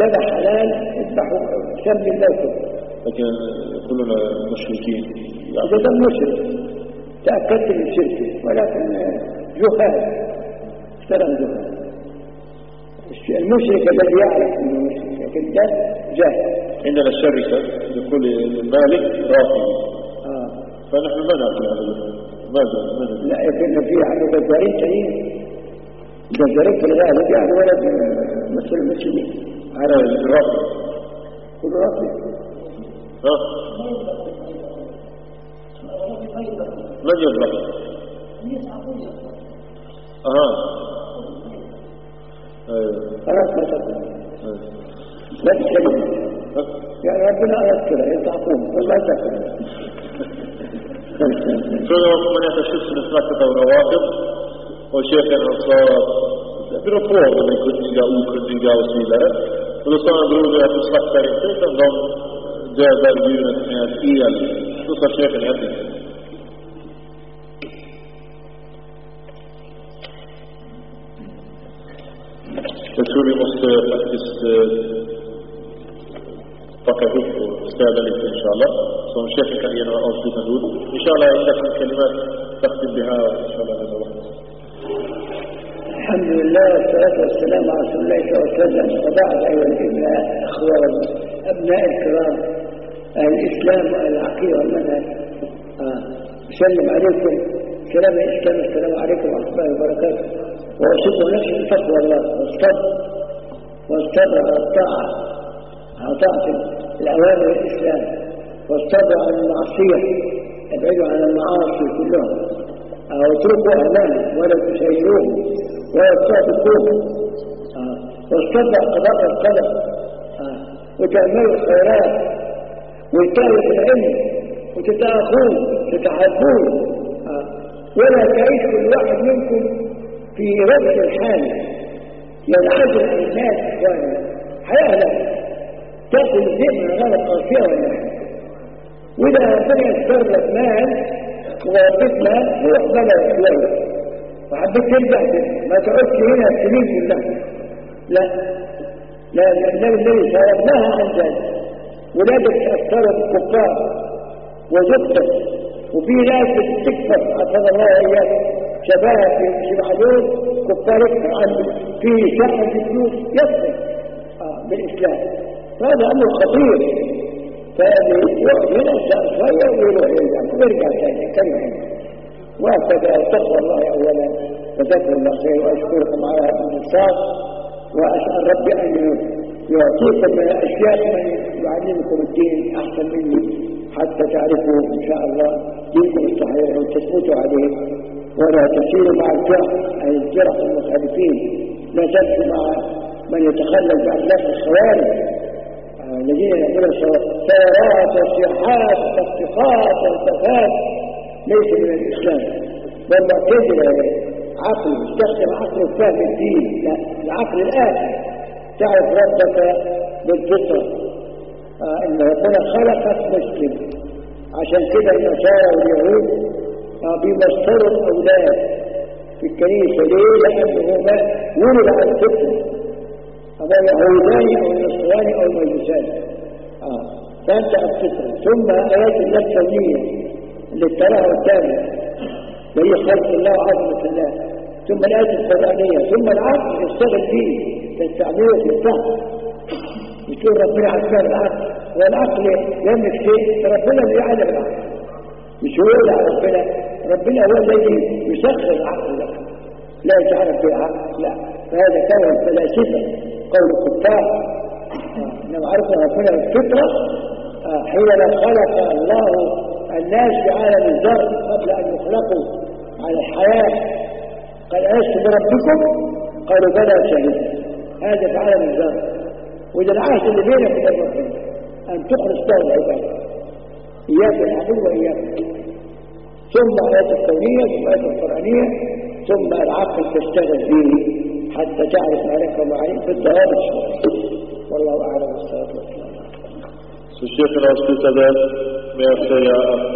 ذبح حلال اذبحوا سمي الله. لكن يقولون مشركين. إذا كان مشرك تأكدت من شركه، ولكن جهال احترم جهال. المشرك الذي يعرف انه مشرك، لكن ده جاهل. عندنا الشركة يقول المالك رافضي. فنحن ما نعرف هذا. ماذا؟ لا يمكن في عنده جزارين ثانيين، جزارين في الغالب يعني ولد مثل المسلمين. على الرافض. كل رافض. من يذبح؟ خلاص ما تقول لا تتكلم يعني ربنا أراد كده يتعقون والله تكلم. من يتشف نسبة الروافض وشيخ الأنصار برفوه من كنتيجا وسيلة ولسان درود يتصلح فريقين تنظم جاء بيونة حياتية نصر شيخ الهدف. Kulturni måste faktiskt tacka upp och städa lite inshallah. Som chefen kan ge några avslutande ord. Inshallah عندكم كلمات تختم بها inshallah هذا الوقت. الحمد لله والصلاة والسلام على رسول الله صلى الله عليه وسلم. وبعد أيها الأبناء أخوة أبناء الكرام أهل الإسلام وأهل العقيدة والمنهج، أسلم عليكم سلام الإسلام. السلام عليكم ورحمة الله وبركاته. وأوصيكم نفسي بتقوى الله والصبر على الطاعة، على طاعة الأوامر الإسلام، والصبر على المعصية، ابعدوا عن المعاصي كلهم، واتركوا أهلها ولا تسيروهم ولا تصادقوهم، والصبر على قضاء القدر، وتأملوا الخيرات، وإتاية العلم، وتتأخون تتحبون، ولا تعيش كل واحد منكم في ربط الحال ينعزل عن الناس. إخواني هيهلك، تأكل الذئب من غير قاسية ولا حاجة. وإذا ربنا يسر لك مال ووقت مال روح بلد شوية وحبيت ترجع ما تقعدش هنا السنين كلها. لا الذي شربناها عن ذلك. ولادك تأثروا بالكفار وزبطت، وفي ناس بتكفر حفظ الله إياك شباب في معدود كفار في شأن الفلوس يصل بالإسلام. فهذا أمر خطير. فاللي يقعد هنا شوية ويروح ويرجع ثاني كلمة. وهكذا تقوى الله أولا وذكر الله خير. وأشكركم على هذا الإنصاف، وأسأل ربي أن يعطيكم من الأشياء من يعلمكم الدين أحسن مني، حتى تعرفوا إن شاء الله دينكم الصحيح وتثبتوا عليه، ولا تسيروا مع الجرح المخالفين، لا تمشوا مع من يتخلل بأخلاق الخوارج الذين يعملون ثورات وصياحات وتصفيقات وانتفاض. ليس من الإسلام، بل معتزلة عقل يستخدم عقل فهم الدين. لا، العقل الآن تعرف ربك بالفطرة، إن ربنا خلقك مسلم. عشان كده النصارى واليهود بيمثلوا الأولاد في الكنيسة. ليه؟ لأنه ولد على الفطرة، أما يهوداني أو نصراني أو مجوساني. فأنت الفطرة. ثم آيات الله الكونية اللي تراها قدامك وهي خلق الله وعظمة الله، ثم الآيات القرآنية، ثم العقل يشتغل فيه تستعمله في الفهم. يقول ربنا عسكر العقل، والعقل يملك شيء ربنا اللي يعلم العقل، مش هو اللي ربنا هو الذي يسخر العقل لك، لا يجعلك بالعقل. لا، فهذا كلام الفلاسفة قول الكفار. إنما عرفنا ربنا الفطرة حين خلق الله الناس في عالم الذر قبل أن يخلقوا على الحياة. قال ألست بربكم؟ قالوا بلى شهدنا. هذا في عالم الذر. وإذا العهد اللي بينك وبين ربنا أن تخلص له العبادة، إياك نعبد وإياك، ثم آيات الكونية، ثم آيات القرآنية، ثم العقل تشتغل فيه حتى تعرف ما لك وما عليك بالضوابط الشرعية. والله أعلم. والصلاة والسلام. Så chefen avslutade med att säga att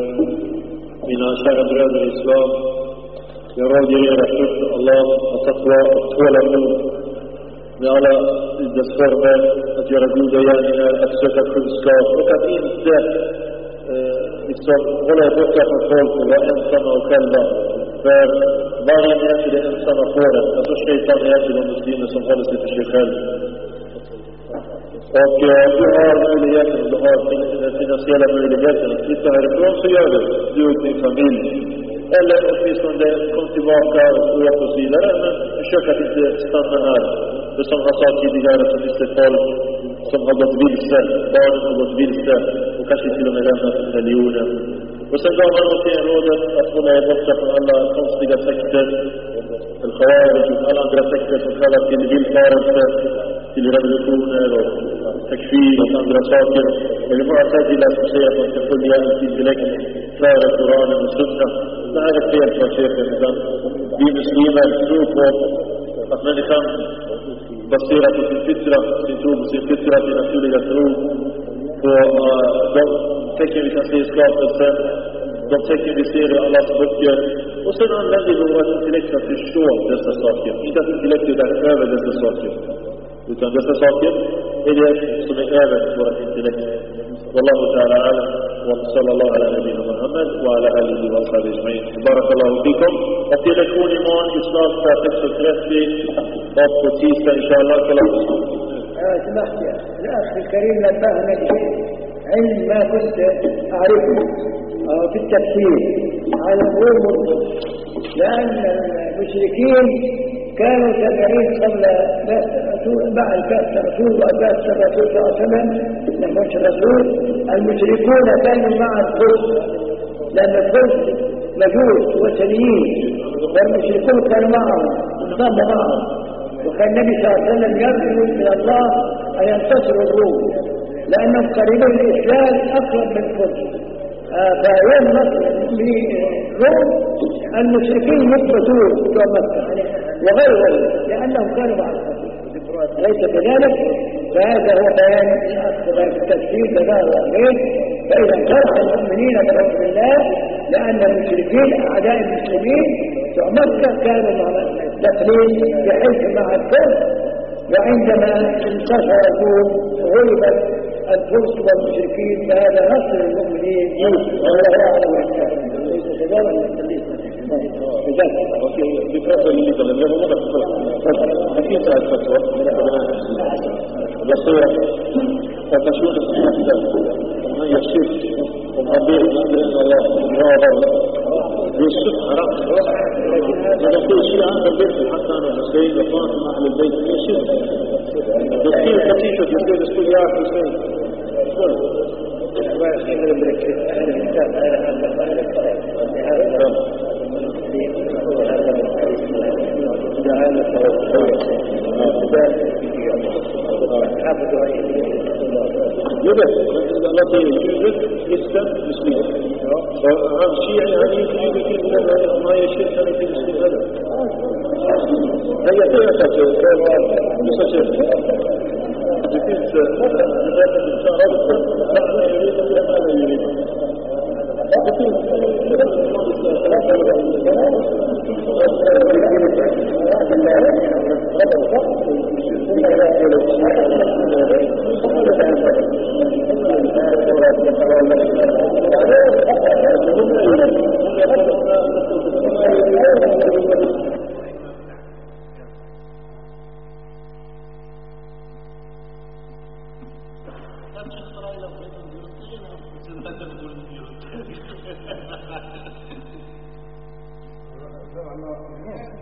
mina kära bröder i islam, jag råder er att frukta Allah och taqwa och tålamod med alla dess former, att göra goda gärningar, att söka kunskap och att inte liksom hålla borta från folk och vara ensamma och själva. För varje är det ensamma fåret, alltså shaitan är till de muslimer som håller sig för sig själv. Och du har möjligheten, du har den finansiella möjligheten att flytta härifrån, så gör du och din familj. Eller åtminstone kom tillbaka och åt och så vidare, men försök att inte stanna här. För som han sa tidigare så finns det folk som har gått vilse, barn har gått vilse och kanske till och med lämnat religionen. Och sen gav man åt rådet att hålla er borta från alla konstiga sekter, al-Khawarij och alla andra sekter som kallar till villfarelse, till revolutioner och takfir och andra saker. Eller bara Mu'tazila som säger att man ska följa ett intellekt före Koranen och Sunna. Det här är fel för chefen, utan vi muslimer tror på att människan baserar på sin fitra, sin tro på sin fitra, sin naturliga tro på de tecken vi kan se i skapelsen, de tecken vi ser i Allahs böcker. Och sen använder vi vårt intellekt att förstå dessa saker. Inte att intellektet är över dessa saker, utan dessa saker är det som är över vårt intellekt. Wallahu ta'ala alam, wa sallallahu ala nabiyina Muhammad wa ala alihi wa sahbihi ajma'in. Barakallahu fikum. Och till lektion imorgon i Snarsta 6:30 och på tisdag inshallah kalam. سمحت يا الأخ الكريم نبهنا لشيء علم ما كنت أعرفه في التفسير على الأمور، لأن المشركين كانوا تابعين قبل بعد بعث الرسول وبعث الرسول صلى الله عليه وسلم لما مش الرسول. المشركون كانوا مع الفرس، لأن الفرس مجوس وثنيين والمشركون كانوا معهم انضموا معهم. وكان النبي صلى الله عليه وسلم يرجو من الله أن ينتصر الروم لأنهم قريبون الإسلام أقرب من الفرس. فيوم نصر للروم المشركين يثبتون بتوع مكة وغيرهم لأنهم كانوا مع الرسول، أليس كذلك؟ فهذا هو بيان أكثر التفسير تبارك وتعالى. فإذا شرع المؤمنين بحكم الله لأن المشركين أعداء المسلمين بتوع مكة كانوا داخلين بحيث مع الكفر، وعندما انتصر الروم غلبت الفرس والمشركين، فهذا نصر المؤمنين والله أعلم والكافر. ليس كذلك بكرة اللي قبل يوم أكيد سأل فتوى بصيرة فتشون السنة ومن يشير ومعبير بإذن الله يوسف حرام إذا كل شيء عند البيت الحسن والحسين وفاطمة أهل البيت يشير يصير كتيشة يصير يصير يا حسين ويصير من البركة أهل الكتاب التي يوجد لسه مسلم فهذا الشيء يعني يوجد ما يشير في المسلم هذا هي فئة مسجد بكيس لذلك الإنسان ربط معنى يريد معنى يريد